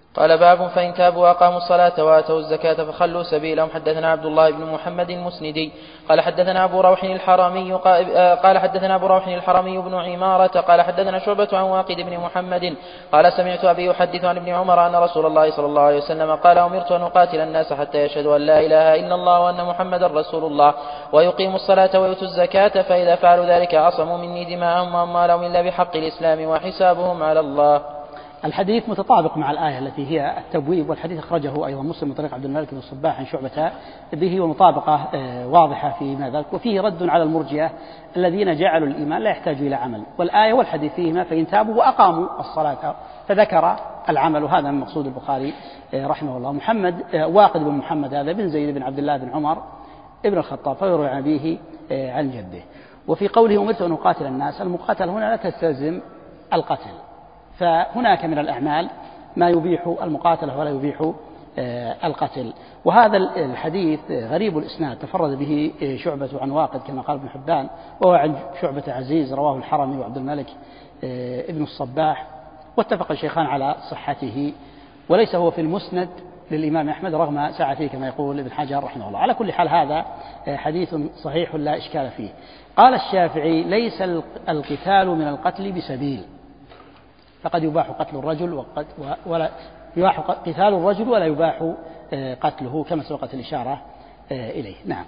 قال باب فإن تابوا وأقاموا الصلاة وآتوا الزكاة فخلوا سبيلهم. حدثنا عبد الله بن محمد المسندي قال حدثنا أبو روح الحرمي قال حدثنا أبو روح الحرمي بن عمارة قال حدثنا شعبة عن واقد بن محمد قال سمعت أبي يحدث عن ابن عمر أن رسول الله صلى الله عليه وسلم قال أمرت أن أقاتل الناس حتى يشهدوا أن لا إله إلا الله وأن محمدا رسول الله ويقيموا الصلاة ويؤتوا الزكاة فإذا فعلوا ذلك عصموا مني دماءهم وأموالهم إلا بحق الإسلام وحسابهم على الله. الحديث متطابق مع الآية التي هي التبويب، والحديث أخرجه أيضا مسلم من طريق عبد الملك بن الصباح عن شعبة به، ومطابقة واضحة فيما ذلك، وفيه رد على المرجئة الذين جعلوا الإيمان لا يحتاج إلى عمل، والآية والحديث فيهما فإن تابوا وأقاموا الصلاة، فذكر العمل، وهذا من مقصود البخاري رحمه الله. واقد بن محمد هذا بن زيد بن عبد الله بن عمر ابن الخطاب، فيروي عن أبيه عن جده. وفي قوله أمرت أن أقاتل الناس، المقاتل هنا لا تستلزم القتل، فهناك من الأعمال ما يبيح المقاتلة ولا يبيح القتل. وهذا الحديث غريب الإسناد، تفرد به شعبة عن واقد كما قال ابن حبان، وهو عن شعبة عزيز، رواه الحرمي وعبد الملك ابن الصباح، واتفق الشيخان على صحته، وليس هو في المسند للإمام أحمد رغم سعته كما يقول ابن حجر رحمه الله. على كل حال هذا حديث صحيح لا إشكال فيه. قال الشافعي: ليس القتال من القتل بسبيل، فقد يباح قتل الرجل ولا يباح قتال الرجل ولا يباح قتله كما سبقت الإشارة إليه. نعم.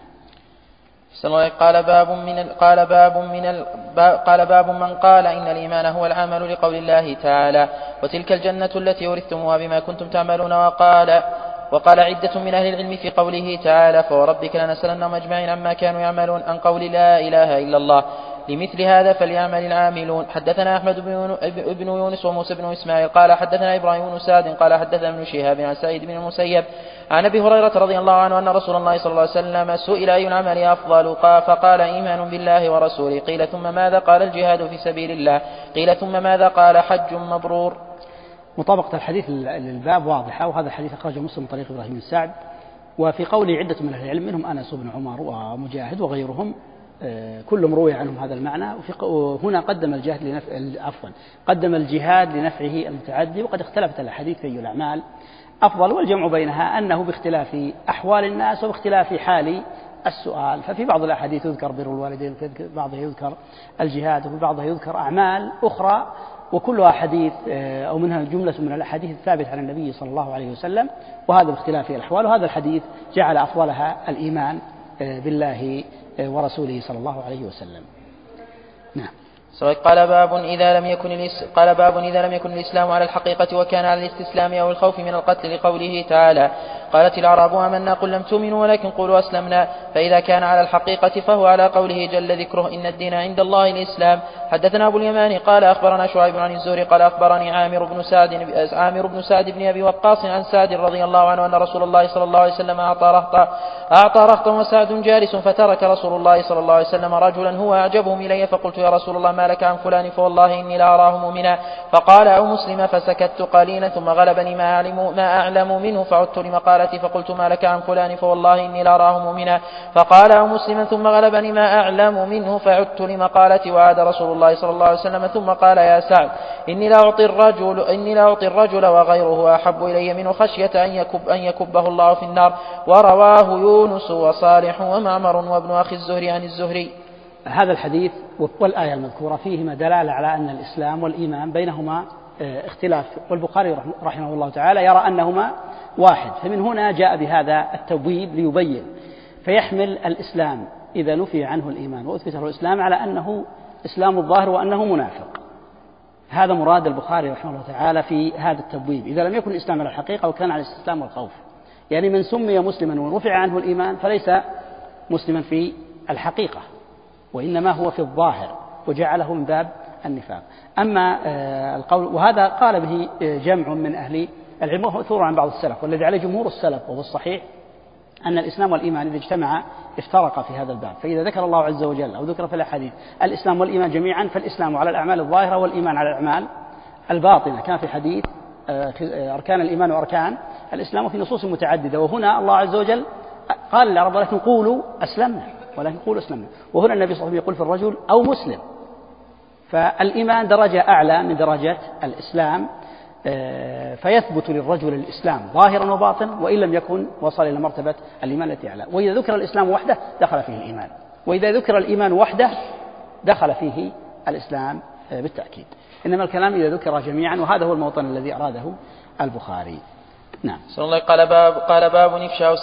قال باب من قال إن الإيمان هو العمل لقول الله تعالى: وتلك الجنة التي أورثتموها بما كنتم تعملون. وقال عدة من أهل العلم في قوله تعالى: فوربك لنسألنهم أجمعين عما كانوا يعملون، عن قول لا إله إلا الله. لمثل هذا فليعمل العاملون. حدثنا أحمد بن يونس وموسى بن إسماعيل قال حدثنا إبراهيم بن سعد قال حدثنا ابن شهاب عن سعيد بن المسيب عن أبي هريرة رضي الله عنه أن رسول الله صلى الله عليه وسلم سئل أي العمل أفضل، فقال: إيمان بالله ورسوله. قيل: ثم ماذا؟ قال: الجهاد في سبيل الله. قيل: ثم ماذا؟ قال: حج مبرور. مطابقة الحديث للباب واضحة، وهذا الحديث أخرجه مسلم من طريق إبراهيم بن سعد. وفي قوله عدة من أهل العلم منهم أنس بن عمر ومجاهد وغيرهم، كلهم روي عنهم هذا المعنى. وهنا قدم الجهاد لنفعه المتعدي، وقد اختلفت الأحاديث في أي الأعمال أفضل، والجمع بينها أنه باختلاف أحوال الناس وباختلاف حال السؤال. ففي بعض الأحاديث يذكر بر الوالدين، في بعضها يذكر الجهاد، وفي بعضها يذكر أعمال أخرى، وكلها حديث أو منها جملة من الأحاديث الثابتة عن النبي صلى الله عليه وسلم، وهذا باختلاف الأحوال. وهذا الحديث جعل أفضلها الإيمان بالله ورسوله صلى الله عليه وسلم. نعم. قال باب إذا لم يكن الإسلام على الحقيقة وكان على الاستسلام أو الخوف من القتل، لقوله تعالى: قالت الأعراب آمنا قل لم تؤمنوا ولكن قولوا أسلمنا. فإذا كان على الحقيقة فهو على قوله جل ذكره: إن الدين عند الله الإسلام. حدثنا أبو اليمان قال أخبرنا شعيب عن الزهري قال أخبرني عامر بن سعد بن أبي وقاص عن سعد رضي الله عنه أن رسول الله صلى الله عليه وسلم أعطى رهطا وسعد جالس، فترك رسول الله صلى الله عليه وسلم رجلا هو أعجبهم إلي، فقلت: يا رسول الله ما لك عن فلان؟ فوالله إني لأراه مؤمنا. فقال: أو مسلما. فسكت قليلا ثم غلبني ما أعلم منه، فعدت لمقالتي فقلت: ما لك عن فلان؟ فوالله إني لأراه مؤمنا. فقال: أو مسلما. ثم غلبني ما أعلم منه، فعدت لمقالتي. وعاد رسول الله صلى الله عليه وسلم ثم قال: يا سعد، إني لا أعطي الرجل وغيره أحب إلي منه خشية أن يكبه الله في النار. ورواه يونس وصالح ومعمر وابن أخي الزهري عن الزهري. هذا الحديث والآية المذكورة فيهما دلالة على أن الإسلام والإيمان بينهما اختلاف، والبخاري رحمه الله تعالى يرى أنهما واحد، فمن هنا جاء بهذا التبويب ليبين، فيحمل الإسلام إذا نفي عنه الإيمان وأثبت له الإسلام على أنه إسلام الظاهر وأنه منافق. هذا مراد البخاري رحمه الله تعالى في هذا التبويب: إذا لم يكن الإسلام على الحقيقة وكان على الاستسلام والخوف. يعني من سمي مسلما ورفع عنه الإيمان فليس مسلما في الحقيقة، وإنما هو في الظاهر، وجعله من باب النفاق. أما القول، وهذا قال به جمع من أهل العلم وثور عن بعض السلف، والذي عليه جمهور السلف وهو الصحيح أن الإسلام والإيمان إذا اجتمعا افترقا في هذا الباب. فإذا ذكر الله عز وجل أو ذكر في الأحاديث الإسلام والإيمان جميعا، فالإسلام على الأعمال الظاهرة والإيمان على الأعمال الباطنة، كان في حديث أركان الإيمان وأركان الإسلام في نصوص متعددة. وهنا الله عز وجل قال للعرب: ولكن قولوا أسلمنا، وهنا النبي صلى الله عليه وسلم يقول في الرجل: أو مسلم. فالإيمان درجة أعلى من درجة الإسلام، فيثبت للرجل الإسلام ظاهرا وباطنا وإن لم يكن وصل إلى مرتبة الإيمان التي أعلى. وإذا ذكر الإسلام وحده دخل فيه الإيمان، وإذا ذكر الإيمان وحده دخل فيه الإسلام بالتأكيد. إنما الكلام إذا ذكر جميعا، وهذا هو الموطن الذي أراده البخاري. نعم. قال باب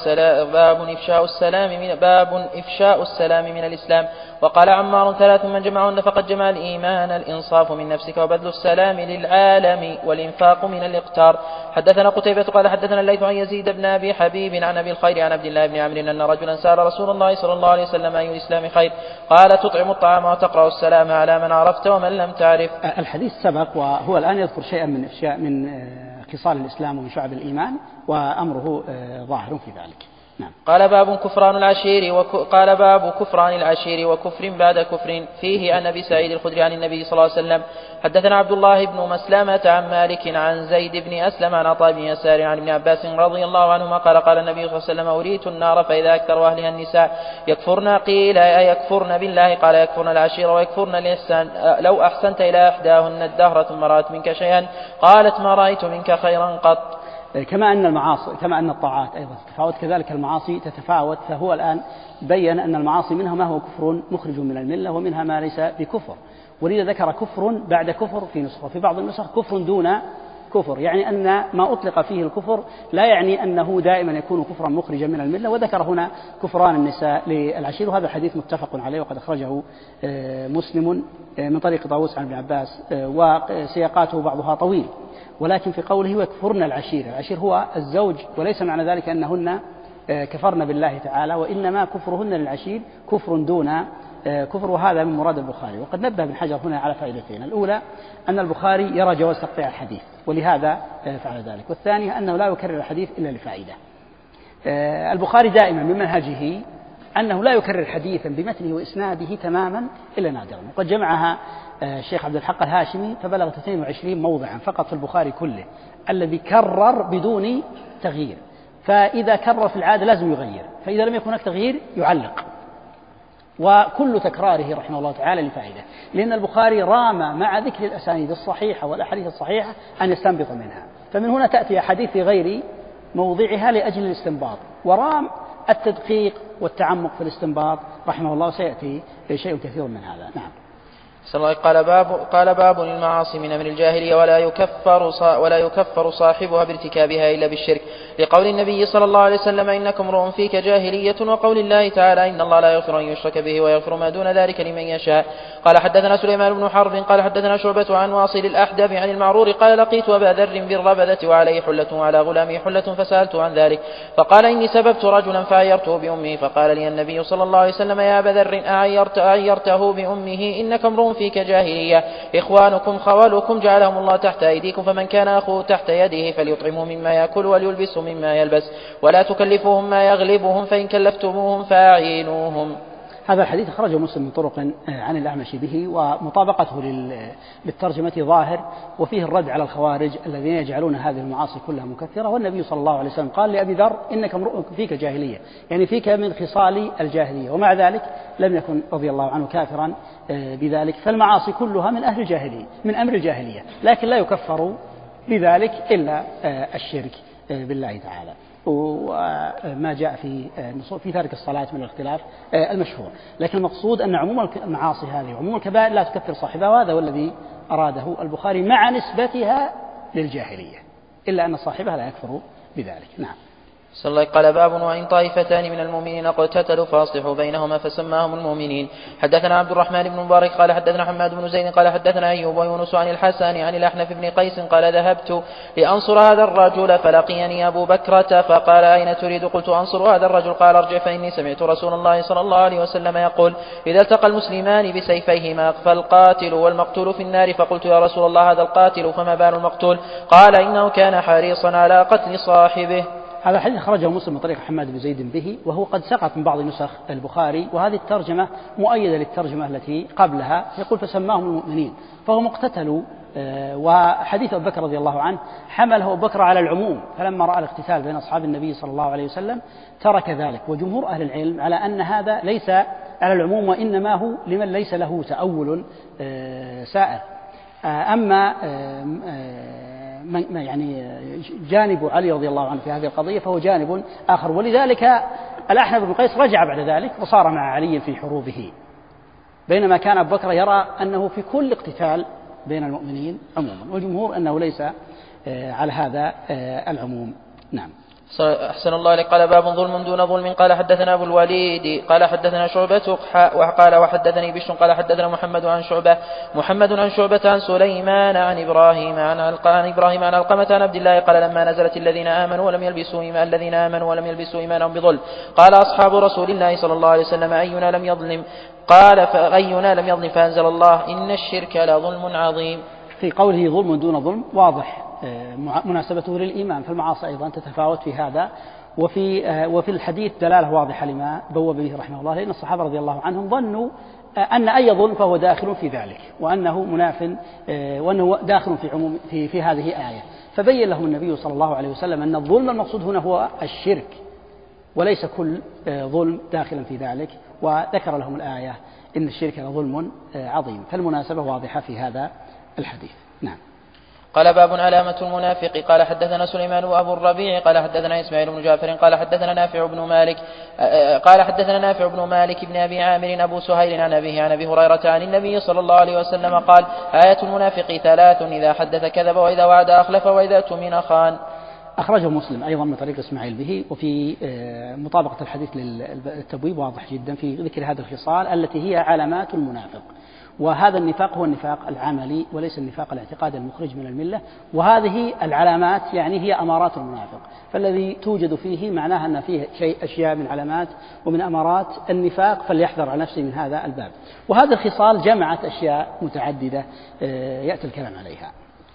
إفشاء السلام من الإسلام. وقال عمار: 3 من جمعهن فقد جمع الإيمان: الإنصاف من نفسك، وبذل السلام للعالم، والإنفاق من الإقتار. حدثنا قتيبة قال حدثنا الليث عن يزيد بن أبي حبيب عن أبي الخير عن عبد الله بن عمرو أن رجلا سأل رسول الله صلى الله عليه وسلم: أي الإسلام خير؟ قال: تطعم الطعام وتقرأ السلام على من عرفت ومن لم تعرف. الحديث سبق، وهو الآن يذكر شيئا من خصال الإسلام ومن شعب الإيمان، وأمره ظاهر في ذلك. نعم. قال باب كفران العشير وكفر بعد كفر. فيه عن أبي سعيد الخدري عن النبي صلى الله عليه وسلم: حدثنا عبد الله بن مسلمة عن مالك عن زيد بن أسلم عن عطاء بن يسار عن ابن عباس رضي الله عنهما قال النبي صلى الله عليه وسلم: أريت النار فإذا أكثر أهلها النساء يكفرن. قيل: يكفرن بالله؟ قال: يكفرن العشير ويكفرن الإحسان. لو أحسنت إلى إحداهن الدهر ثم رأت منك شيئا قالت: ما رأيت منك خيرا قط. كما أن الطاعات أيضا تتفاوت، كذلك المعاصي تتفاوت. فهو الآن بين أن المعاصي منها ما هو كفر مخرج من الملة، ومنها ما ليس بكفر، ولذا ذكر كفر بعد كفر في نسخة، وفي بعض النسخ كفر دون كفر، يعني أن ما أطلق فيه الكفر لا يعني أنه دائما يكون كفرا مخرجا من الملة. وذكر هنا كفران النساء للعشير، وهذا الحديث متفق عليه وقد أخرجه مسلم من طريق طاووس عن ابن عباس، وسياقاته بعضها طويل. ولكن في قوله ويكفرن العشير، العشير هو الزوج، وليس معنى ذلك أنهن كفرن بالله تعالى، وإنما كفرهن للعشير كفر دون كفر، وهذا من مراد البخاري. وقد نبه ابن حجر هنا على فائدتين: الأولى أن البخاري يرى جواز تقطيع الحديث ولهذا فعل ذلك، والثانية أنه لا يكرر الحديث إلا لفائدة. البخاري دائما من منهجه أنه لا يكرر حديثا بمتنه وإسناده تماما إلا نادرا، وقد جمعها الشيخ عبد الحق الهاشمي فبلغت 22 موضعا فقط في البخاري كله الذي كرر بدون تغيير. فإذا كرر في العادة لازم يغير، فإذا لم يكن هناك تغيير يعلق، وكل تكراره رحمه الله تعالى لفائدة، لأن البخاري رام مع ذكر الأسانيد الصحيحة والأحاديث الصحيحة أن يستنبط منها، فمن هنا تأتي أحاديث في غير موضعها لأجل الاستنباط، ورام التدقيق والتعمق في الاستنباط رحمه الله، سيأتي شيء كثير من هذا. نعم. قال باب المعاصي من أمر الجاهلية ولا يكفر صاحبها بارتكابها إلا بالشرك، لقول النبي صلى الله عليه وسلم: إنكم امرؤ فيك جاهلية، وقول الله تعالى: إن الله لا يغفر أن يشرك به ويغفر ما دون ذلك لمن يشاء. قال حدثنا سليمان بن حرب قال حدثنا شعبة عن واصل الأحدب عن المعرور قال: لقيت أبا ذر بالربذة وعليه حلة وعلى غلامه حلة فسألته عن ذلك فقال: إني سببت رجلا فعيرته بأمه، فقال لي النبي صلى الله عليه وسلم: يا أبا ذر أعيرته بأمه؟ إنك امرؤ فيك جاهلية، إخوانكم خولكم جعلهم الله تحت أيديكم، فمن كان أخوه تحت يده فليطعمه مما يأكل وليلبسه مما يلبس، ولا تكلفوهم ما يغلبهم، فإن كلفتموهم فأعينوهم. هذا الحديث أخرجه مسلم من طرق عن الأعمش به، ومطابقته للترجمة ظاهر، وفيه الرد على الخوارج الذين يجعلون هذه المعاصي كلها مكثرة. والنبي صلى الله عليه وسلم قال لأبي ذر: إنك امرؤ فيك جاهلية، يعني فيك من خصال الجاهلية، ومع ذلك لم يكن رضي الله عنه كافرا بذلك. فالمعاصي كلها من أهل الجاهلية، من أمر الجاهلية، لكن لا يكفر بذلك إلا الشرك بالله تعالى، وما جاء في تارك الصلاة من الاختلاف المشهور. لكن المقصود أن عموم المعاصي هذه وعموم الكبائر لا تكفر صاحبها، وهذا هو الذي أراده البخاري مع نسبتها للجاهلية، إلا أن صاحبها لا يكفر بذلك. نعم. قال باب وإن طائفتان من المؤمنين اقتتلوا فأصلحوا بينهما فسماهم المؤمنين. حدثنا عبد الرحمن بن مبارك قال حدثنا حماد بن زيد قال حدثنا أيوب ويونس عن الحسن عن الأحنف بن قيس قال: ذهبت لأنصر هذا الرجل فلقيني أبو بكرة فقال: أين تريد؟ قلت: أنصر هذا الرجل. قال: ارجع فإني سمعت رسول الله صلى الله عليه وسلم يقول: إذا التقى المسلمان بسيفيهما فالقاتل والمقتول في النار. فقلت: يا رسول الله هذا القاتل فما بال المقتول؟ قال: إنه كان حريصا على قتل صاحبه. هذا الحديث خرجه مسلم من طريق حماد بن زيد به، وهو قد سقط من بعض نسخ البخاري، وهذه الترجمة مؤيدة للترجمة التي قبلها، يقول: فسماهم المؤمنين، فهم اقتتلوا. وحديث أبو بكر رضي الله عنه حمله أبو بكر على العموم، فلما رأى الاقتتال بين أصحاب النبي صلى الله عليه وسلم ترك ذلك. وجمهور أهل العلم على أن هذا ليس على العموم، وإنما هو لمن ليس له تأول سائر. أما يعني جانب علي رضي الله عنه في هذه القضية فهو جانب آخر. ولذلك الأحنف بن قيس رجع بعد ذلك وصار مع علي في حروبه، بينما كان أبو بكر يرى أنه في كل اقتتال بين المؤمنين عموما، والجمهور أنه ليس على هذا العموم. نعم. أحسن الله عليك. قال باب ظلم دون ظلم. قال حدثنا أبو الوليد قال حدثنا شعبة وقال وحدثني بشر قال حدثنا محمد عن شعبة عن سليمان عن إبراهيم عن علقمة عن عبد الله قال لما نزلت الذين آمنوا ولم يلبسوا إيمانهم بظلم قال أصحاب رسول الله صلى الله عليه وسلم أينا لم يظلم فأنزل الله إن الشرك لظلم عظيم. في قوله ظلم دون ظلم واضح مناسبته للإيمان، فالمعاصي أيضا تتفاوت في هذا، وفي الحديث دلالة واضحة لما بوب به رحمه الله، لأن الصحابة رضي الله عنهم ظنوا أن أي ظلم فهو داخل في ذلك، وأنه مناف وأنه داخل في عموم في هذه آية، فبين لهم النبي صلى الله عليه وسلم أن الظلم المقصود هنا هو الشرك وليس كل ظلم داخلا في ذلك، وذكر لهم الآية إن الشرك لظلم عظيم، فالمناسبة واضحة في هذا الحديث. نعم. قال باب علامة المنافق. قال حدثنا سليمان وأبو الربيع قال حدثنا إسماعيل بن جعفر قال حدثنا نافع بن مالك بن أبي عامر أبو سهيل عن أبيه عن أبي هريرة عن النبي صلى الله عليه وسلم قال آية المنافق 3: إذا حدث كذب وإذا وعد أخلف وإذا اؤتمن خان. أخرجه مسلم أيضا من طريق إسماعيل به، وفي مطابقة الحديث للتبويب واضح جدا في ذكر هذه الخصال التي هي علامات المنافق، وهذا النفاق هو النفاق العملي وليس النفاق الاعتقادي المخرج من الملة، وهذه العلامات يعني هي أمارات المنافق، فالذي توجد فيه معناها أن فيه أشياء من علامات ومن أمارات النفاق، فليحذر على نفسه من هذا الباب. وهذه الخصال جمعت أشياء متعددة يأتي الكلام عليها.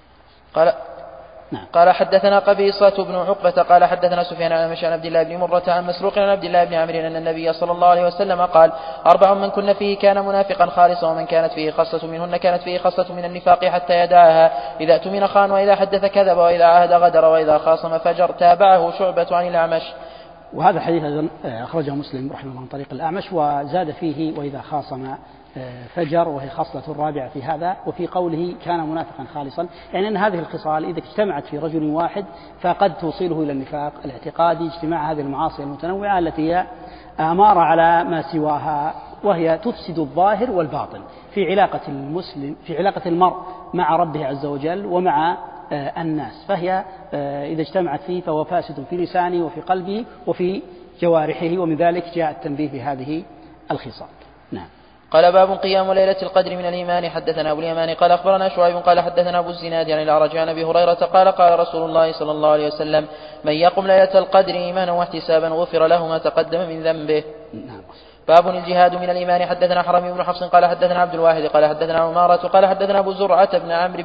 قال حدثنا قبيصة بن عقبة قال حدثنا سفيان عن عبد الله بن مرة عن مسروق عن عبد الله بن عمرو أن النبي صلى الله عليه وسلم قال 4 من كن فيه كان منافقا خالصا، ومن كانت فيه خصلة منهن كانت فيه خصلة من النفاق حتى يدعها: إذا اؤتمن خان، وإذا حدث كذب، وإذا عاهد غدر، وإذا خاصم فجر. تابعه شعبة عن الأعمش. وهذا الحديث أيضا أخرجه مسلم رحمه الله عن طريق الأعمش، وزاد فيه وإذا خاصم فجر، وهي خصلة الرابعة في هذا. وفي قوله كان منافقا خالصا يعني أن هذه الخصال إذا اجتمعت في رجل واحد فقد توصله إلى النفاق الاعتقادي، اجتماع هذه المعاصي المتنوعة التي هي أمارة على ما سواها، وهي تفسد الظاهر والباطن في علاقة المسلم، في علاقة المرء مع ربه عز وجل ومع الناس، فهي إذا اجتمعت فيه فهو فاسد في لسانه وفي قلبه وفي جوارحه، ومن ذلك جاء التنبيه بهذه الخصال. نعم. قال باب قيام ليلة القدر من الإيمان. حدثنا أبو اليمان قال أخبرنا شعيب قال حدثنا أبو الزناد عن الأعرج عن أبي هريرة قال قال رسول الله صلى الله عليه وسلم: من يقم ليلة القدر إيمانا واحتسابا غفر له ما تقدم من ذنبه. نعم. باب الجهاد من الإيمان. حدثنا حرمي بن حفص قال حدثنا عبد الواحد قال حدثنا عمارة قال حدثنا أبو زرعة بن عمرو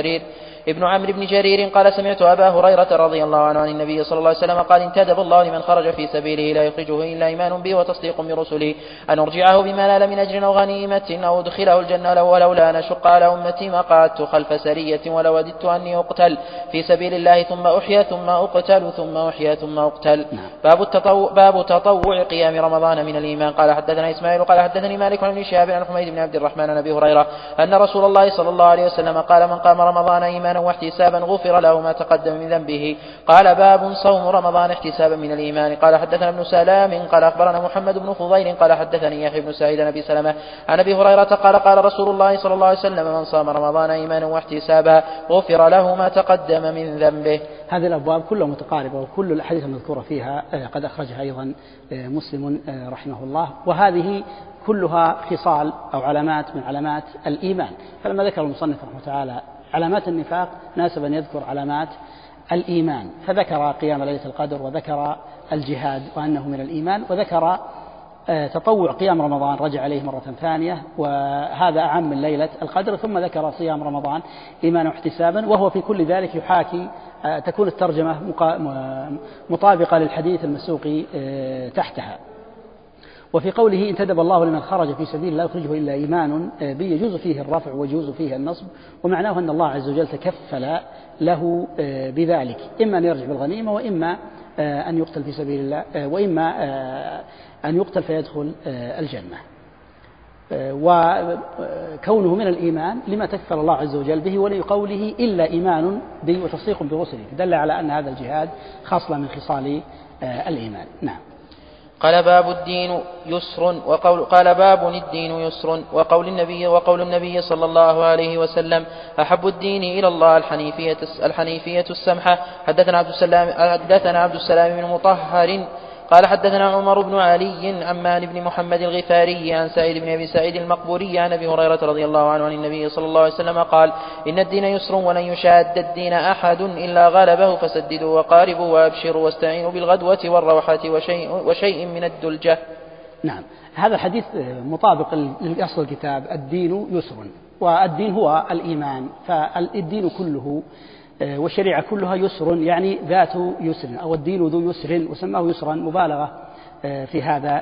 بن جرير قال سمعت أبا هريرة رضي الله عنه عن النبي صلى الله عليه وسلم قال: انتدب الله لمن خرج في سبيله لا يخرجه إلا إيمان به وتصديق برسله أن أرجعه بما نال من أجر أو غنيمة أو أدخله الجنة، ولولا أن أشق على أمتي ما قعدت خلف سرية ولو وددت أني أقتل في سبيل الله ثم أحيا ثم أقتل ثم أحيا ثم أقتل. باب تطوع قيام رمضان من الإيمان. قال حدثنا إسماعيل قال حدثني مالك عن ابن شهاب عن حميد بن عبد الرحمن عن أبي هريرة أن رسول الله صلى الله عليه وسلم قال: من قام رمضان إيمانا واحتسابا غفر له ما تقدم من ذنبه. قال باب صوم رمضان احتسابا من الإيمان. قال حدثنا ابن سلام قال أخبرنا محمد بن فضيل قال حدثني يحيى بن سعيد عن أبي سلمة عن أبي هريرة قال قال رسول الله صلى الله عليه وسلم: من صام رمضان إيمانا واحتسابا غفر له ما تقدم من ذنبه. هذه الأبواب كلها متقاربة، وكل الأحاديث المذكورة فيها قد أخرجها أيضا مسلم رحمه الله، وهذه كلها خصال أو علامات من علامات الإيمان. فلما ذكر المصنف رحمه تعالى علامات النفاق ناسب أن يذكر علامات الإيمان، فذكر قيام ليلة القدر، وذكر الجهاد وأنه من الإيمان، وذكر تطوع قيام رمضان رجع عليه مرة ثانية، وهذا أعم من ليلة القدر، ثم ذكر صيام رمضان إيمانا واحتسابا، وهو في كل ذلك يحاكي تكون الترجمة مطابقة للحديث المسوق تحتها. وفي قوله: انتدب الله لمن خرج في سبيل لا يخرجه إلا إيمان به، يجوز فيه الرفع ويجوز فيه النصب، ومعناه أن الله عز وجل تكفل له بذلك، إما أن يرجع بالغنيمة، وإما أن يقتل في سبيل الله، وإما أن يقتل فيدخل الجنة. وكونه من الإيمان لما تكفل الله عز وجل به ولقوله إلا إيمان به وتصديق برسله، دل على أن هذا الجهاد خصلة من خصال الإيمان. نعم. قال باب الدين يسر قال باب الدين يسر وقول النبي صلى الله عليه وسلم أحب الدين إلى الله الحنيفية السمحة. حدثنا عبد السلام بن مطهر قال حدثنا عمر بن علي عمان بن محمد الغفاري عن سعيد بن أبي سعيد المقبوري عن أبي هريرة رضي الله عنه عن النبي صلى الله عليه وسلم قال إن الدين يسر ولن يشاد الدين أحد إلا غلبه فسددوا وقاربوا وأبشروا واستعينوا بالغدوة والروحة وشيء من الدلجة. نعم، هذا الحديث مطابق لأصل الكتاب، الدين يسر، والدين هو الإيمان، فالدين كله والشريعة كلها يسر، يعني ذات يسر، أو الدين ذو يسر، وسماه يسرا مبالغة في هذا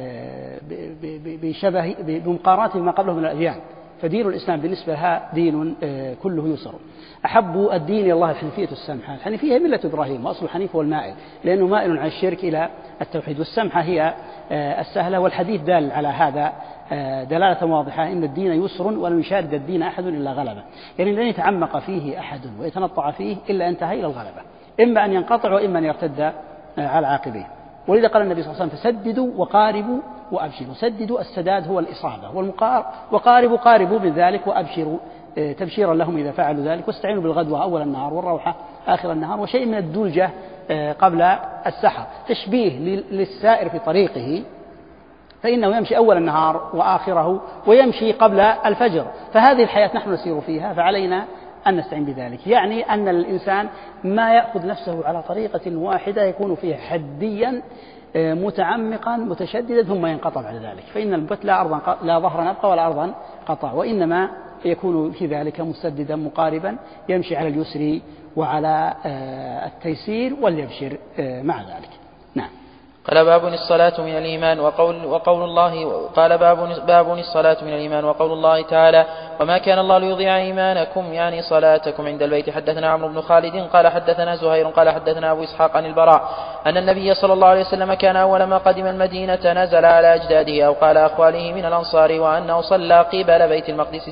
بمقارنة ما قبله من الأديان، فدين الإسلام بالنسبة لها دين كله يسر. أحب الدين إلى الله الحنيفية السمحة. الحنيفية هي ملة إبراهيم، وأصل الحنيف هو المائل، لأنه مائل عن الشرك إلى التوحيد، والسمحة هي السهلة، والحديث دال على هذا دلالة واضحة، إن الدين يسر ولن يشاد الدين أحد إلا غلبه، يعني لن يتعمق فيه أحد ويتنطع فيه إلا انتهى إلى الغلبة، إما أن ينقطع وإما أن يرتد على عاقبيه. ولذا قال النبي صلى الله عليه وسلم فسددوا وقاربوا وأبشروا. سددوا السداد هو الإصابة، وقاربوا من ذلك وأبشروا تبشيرا لهم إذا فعلوا ذلك، واستعينوا بالغدوة أول النهار والروحة آخر النهار، وشيء من الدلجة قبل السحر، تشبيه للسائر في طريقه، فإنه يمشي أول النهار وآخره ويمشي قبل الفجر، فهذه الحياة نحن نسير فيها، فعلينا أن نستعين بذلك. يعني أن الإنسان ما يأخذ نفسه على طريقة واحدة يكون فيها حديا متعمقا متشددا ثم ينقطع بعد ذلك، فإن البت لا ظهر نبقى ولا أرضا قطع، وإنما يكون في ذلك مسددا مقاربا يمشي على اليسر وعلى التيسير وليبشر مع ذلك. نعم. قال باب الصلاة من الإيمان وقول الله قال باب الصلاة من الإيمان وقول الله تعالى وما كان الله ليضيع إيمانكم يعني صلاتكم عند البيت. حدثنا عمرو بن خالد قال حدثنا زهير قال حدثنا أبو إسحاق عن البراء أن النبي صلى الله عليه وسلم كان أول ما قدم المدينة نزل على أجداده أو قال أخواله من الأنصار، وأنه صلى قبل بيت المقدس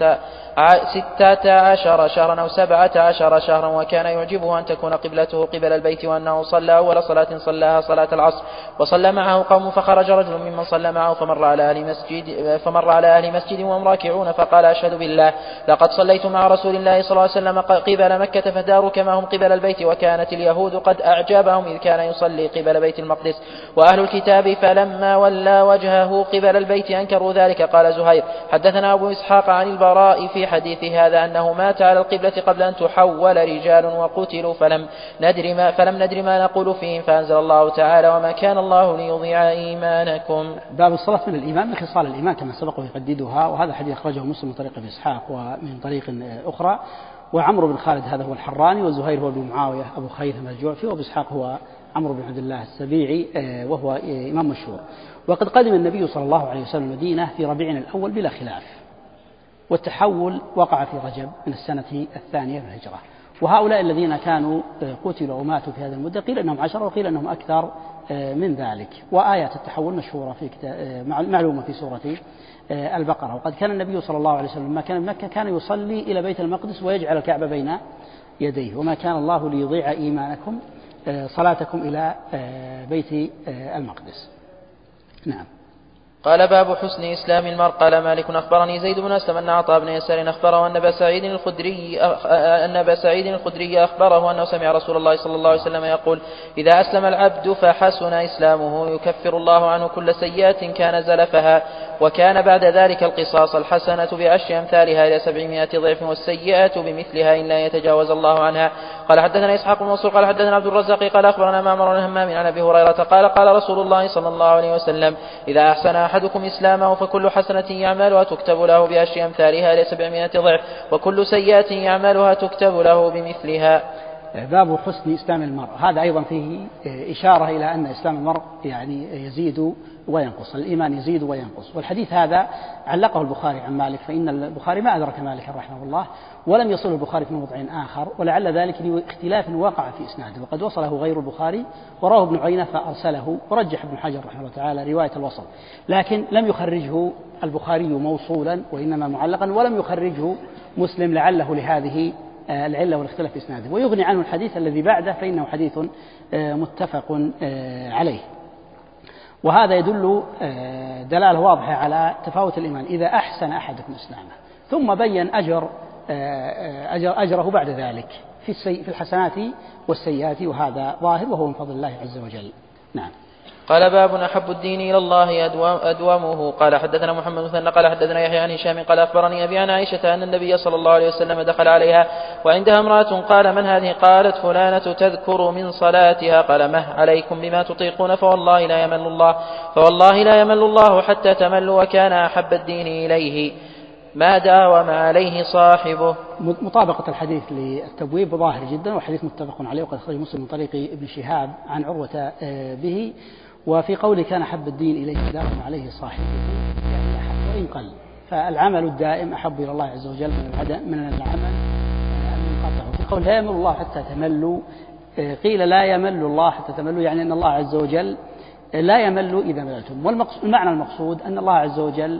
16 شهرا أو 17 شهرا، وكان يعجبه أن تكون قبلته قبل البيت، وأنه صلى أول صلاة صلاها صلاة العصر، وصلى معه قوم، فخرج رجل ممن صلى معه فمر على أهل مسجد وهم راكعون فقال أشهد بالله لقد صليت مع رسول الله صلى الله عليه وسلم قبل مكة فداروا كما هم قبل البيت، وكانت اليهود قد أعجبهم إذ كان يصلي قبل بيت المقدس، وأهل الكتاب فلما ولى وجهه قبل البيت أنكروا ذلك. قال زهير حدثنا أبو إسحاق عن البراء في حديث هذا أنه مات على القبلة قبل أن تحول رجال وقتلوا فلم ندر ما نقول فيهم، فأنزل الله تعالى وما كان الله ليضيع إيمانكم. باب الصلاة من الإيمان من خصال الإيمان كما سبق يحددها، وهذا حديث أخرجه مسلم من طريق ابن إسحاق ومن طريق أخرى، وعمرو بن خالد هذا هو الحراني، وزهير هو بن معاوية أبو خيثمة الجعفي، وابو إسحاق هو عمرو بن عبد الله السبيعي وهو إمام مشهور. وقد قدم النبي صلى الله عليه وسلم المدينة في ربيع الأول بلا خلاف، والتحول وقع في رجب من السنة الثانية من الهجرة. وهؤلاء الذين كانوا قتلوا وماتوا في هذه المدة قيل أنهم 10 وقيل أنهم أكثر من ذلك. وآيات التحول مشهورة في معلومة في سورة البقرة. وقد كان النبي صلى الله عليه وسلم لما كان في مكة كان يصلي إلى بيت المقدس ويجعل الكعبة بين يديه، وما كان الله ليضيع إيمانكم صلاتكم إلى بيت المقدس. نعم. قال باب حسن إسلام المرء. قال مالك أخبرني زيد بن أسلم أن عطاء بن يسار أخبره أن أبا سعيد الخدري أخبره أنه سمع رسول الله صلى الله عليه وسلم يقول إذا أسلم العبد فحسن إسلامه يكفر الله عنه كل سيئات كان زلفها، وكان بعد ذلك القصاص الحسنة بعشر أمثالها إلى 700 ضعف، والسيئات بمثلها إن لا يتجاوز الله عنها. قال حدثنا إسحاق بن منصور قال حدثنا عبد الرزاق قال أخبرنا معمر بن همام عن أبي هريرة قال رسول الله صلى الله عليه وسلم إذا أحسن أحدكم إسلامه فكل حسنة يعملها تكتب له بعشر أمثالها إلى 700 ضعف، وكل سيئة يعملها تكتب له بمثلها. باب حسن إسلام المرء، هذا أيضا فيه إشارة إلى أن إسلام المرء يعني يزيد وينقص، الإيمان يزيد وينقص. والحديث هذا علقه البخاري عن مالك، فإن البخاري ما أدرك مالك رحمه الله، ولم يصل البخاري في موضع آخر، ولعل ذلك لاختلاف وقع في إسناده، وقد وصله غير البخاري ورواه ابن عيينة فأرسله، ورجح ابن حجر رحمه الله تعالى رواية الوصل، لكن لم يخرجه البخاري موصولا وإنما معلقا، ولم يخرجه مسلم لعله لهذه العلة والاختلاف في إسناده. ويغني عنه الحديث الذي بعده فإنه حديث متفق عليه. وهذا يدل دلالة واضحة على تفاوت الإيمان إذا أحسن أحدكم إسلامه، ثم بين أجره بعد ذلك في الحسنات والسيئات، وهذا ظاهر وهو من فضل الله عز وجل. نعم. قال باب أحب الدين إلى الله أدومه. قال حدثنا محمد مثنى قال حدثنا يحيى عن هشام قال أخبرني أبي عن عائشة أن النبي صلى الله عليه وسلم دخل عليها وعندها امرأة، قال من هذه؟ قالت فلانة تذكر من صلاتها. قال مه عليكم بما تطيقون فوالله لا يمل الله حتى تملوا، وكان أحب الدين إليه ما داوم عليه صاحبه. مطابقة الحديث للتبويب ظاهر جدا، وحديث متفق عليه، وقد خرج مسلم من طريق ابن شهاب عن عروة به. وفي قوله كان أحب الدين إليه داوم عليه صاحبه، يعني أحب وإن قل، فالعمل الدائم أحب إلى الله عز وجل من العمل المنقطع. وفي قول لا يمل الله حتى تملوا، قيل لا يمل الله حتى تملوا، يعني أن الله عز وجل لا يمل إذا مللتم. والمعنى المقصود أن الله عز وجل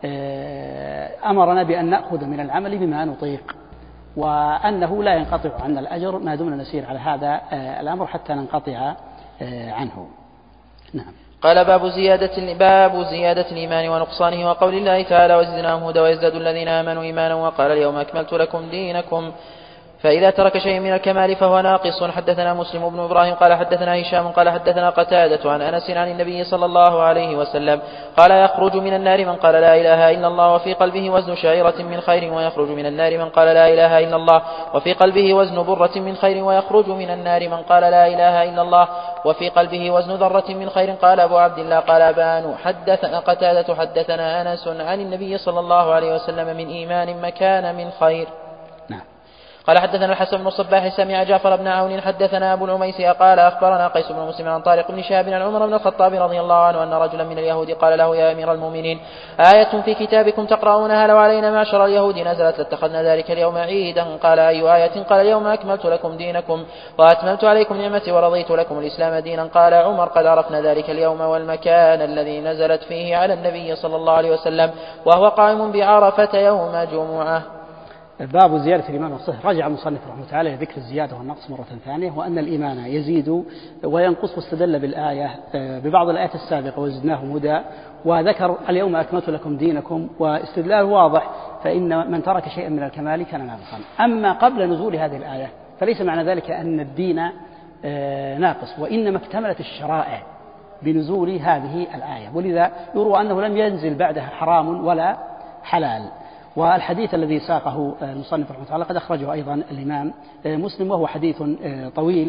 أمرنا بأن نأخذ من العمل بما نطيق، وأنه لا ينقطع عنا الأجر ما دمنا نسير على هذا الأمر حتى ننقطع عنه. نعم. قال باب زيادة الإيمان ونقصانه، وقول الله تعالى وزدناهم هدى ويزداد الذين آمنوا إيمانا، وقال اليوم أكملت لكم دينكم، فإذا ترك شيء من الكمال فهو ناقص. حدثنا مسلم بن إبراهيم قال حدثنا هشام قال حدثنا قتادة عن أنس عن النبي صلى الله عليه وسلم قال يخرج من النار من قال لا إله إلا الله وفي قلبه وزن شعيرة من خير، ويخرج من النار من قال لا إله إلا الله وفي قلبه وزن برة من خير، ويخرج من النار من قال لا إله إلا الله وفي قلبه وزن ذرة من خير. قال أبو عبد الله قال أبان حدثنا قتادة حدثنا أنس عن النبي صلى الله عليه وسلم من إيمان مكان من خير. قال حدثنا الحسن بن الصباح سمع جعفر بن عون حدثنا أبو العميسي قال أخبرنا قيس بن مسلم عن طارق بن شهاب عن عمر بن الخطاب رضي الله عنه أن رجلا من اليهود قال له يا أمير المؤمنين آية في كتابكم تقرؤونها لو علينا معشر اليهود نزلت لاتخذنا ذلك اليوم عيدا. قال أي آية؟ قال اليوم أكملت لكم دينكم وأتممت عليكم نعمتي ورضيت لكم الإسلام دينا. قال عمر قد عرفنا ذلك اليوم والمكان الذي نزلت فيه على النبي صلى الله عليه وسلم وهو قائم بعرفة يوم جمعة. باب زيادة الإيمان والصحة. رجع المصنف رحمه الله تعالى لذكر الزيادة والنقص مرة ثانية، وأن الإيمان يزيد وينقص، واستدل بالآية ببعض الآيات السابقة وزدناهم هدى، وذكر اليوم أكملت لكم دينكم، واستدلال واضح، فإن من ترك شيئا من الكمال كان ناقصا. أما قبل نزول هذه الآية فليس معنى ذلك أن الدين ناقص، وإنما اكتملت الشرائع بنزول هذه الآية، ولذا يروى أنه لم ينزل بعدها حرام ولا حلال. والحديث الذي ساقه المصنف رحمه الله تعالى قد أخرجه أيضا الإمام مسلم، وهو حديث طويل.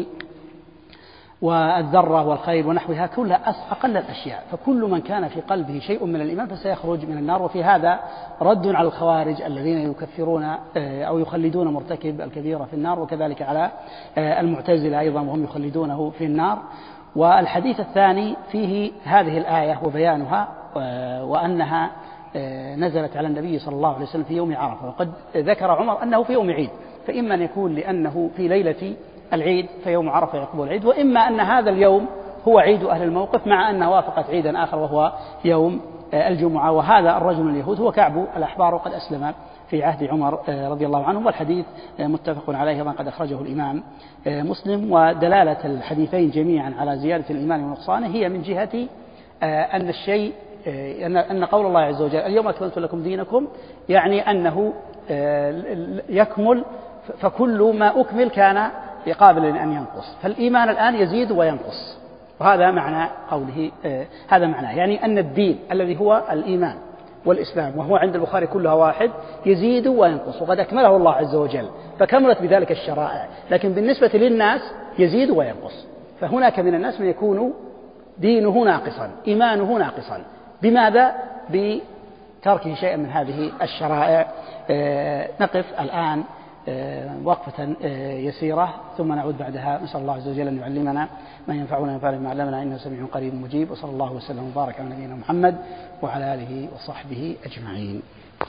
والذرة والخيل ونحوها كلها أقل الأشياء، فكل من كان في قلبه شيء من الإيمان فسيخرج من النار. وفي هذا رد على الخوارج الذين يكفرون أو يخلدون مرتكب الكبيرة في النار، وكذلك على المعتزلة أيضا وهم يخلدونه في النار. والحديث الثاني فيه هذه الآية وبيانها، وأنها نزلت على النبي صلى الله عليه وسلم في يوم عرفة، وقد ذكر عمر أنه في يوم عيد، فإما أن يكون لأنه في ليلة العيد فيوم عرفة يعقبه العيد، وإما أن هذا اليوم هو عيد أهل الموقف مع أنها وافقت عيدا آخر وهو يوم الجمعة. وهذا الرجل اليهود هو كعب الأحبار، وقد أسلم في عهد عمر رضي الله عنه. والحديث متفق عليه وقد أخرجه الإمام مسلم. ودلالة الحديثين جميعا على زيادة الإيمان ونقصانه هي من جهة أن الشيء أن قول الله عز وجل اليوم أكملت لكم دينكم يعني أنه يكمل، فكل ما أكمل كان قابل أن ينقص، فالإيمان الآن يزيد وينقص، وهذا معنى قوله هذا معناه، يعني أن الدين الذي هو الإيمان والإسلام وهو عند البخاري كلها واحد يزيد وينقص، وقد أكمله الله عز وجل فكملت بذلك الشرائع، لكن بالنسبة للناس يزيد وينقص. فهناك من الناس من يكون دينه ناقصا إيمانه ناقصا، بماذا؟ بتركه شيئا من هذه الشرائع. نقف الآن وقفة يسيرة ثم نعود بعدها. نسأل الله عز وجل أن يعلمنا ما ينفعنا وينفعنا ما علمنا، إنه سميع قريب مجيب. وصلى الله وسلم وبارك على نبينا محمد وعلى آله وصحبه أجمعين.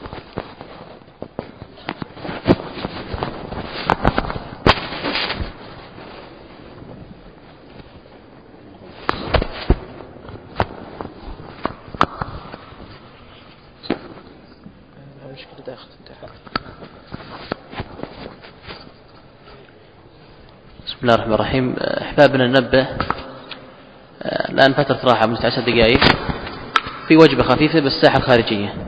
بسم الله الرحمن الرحيم. أحبابنا ننبه، الآن فترة راحة من 10 دقائق في وجبة خفيفة بالساحة الخارجية.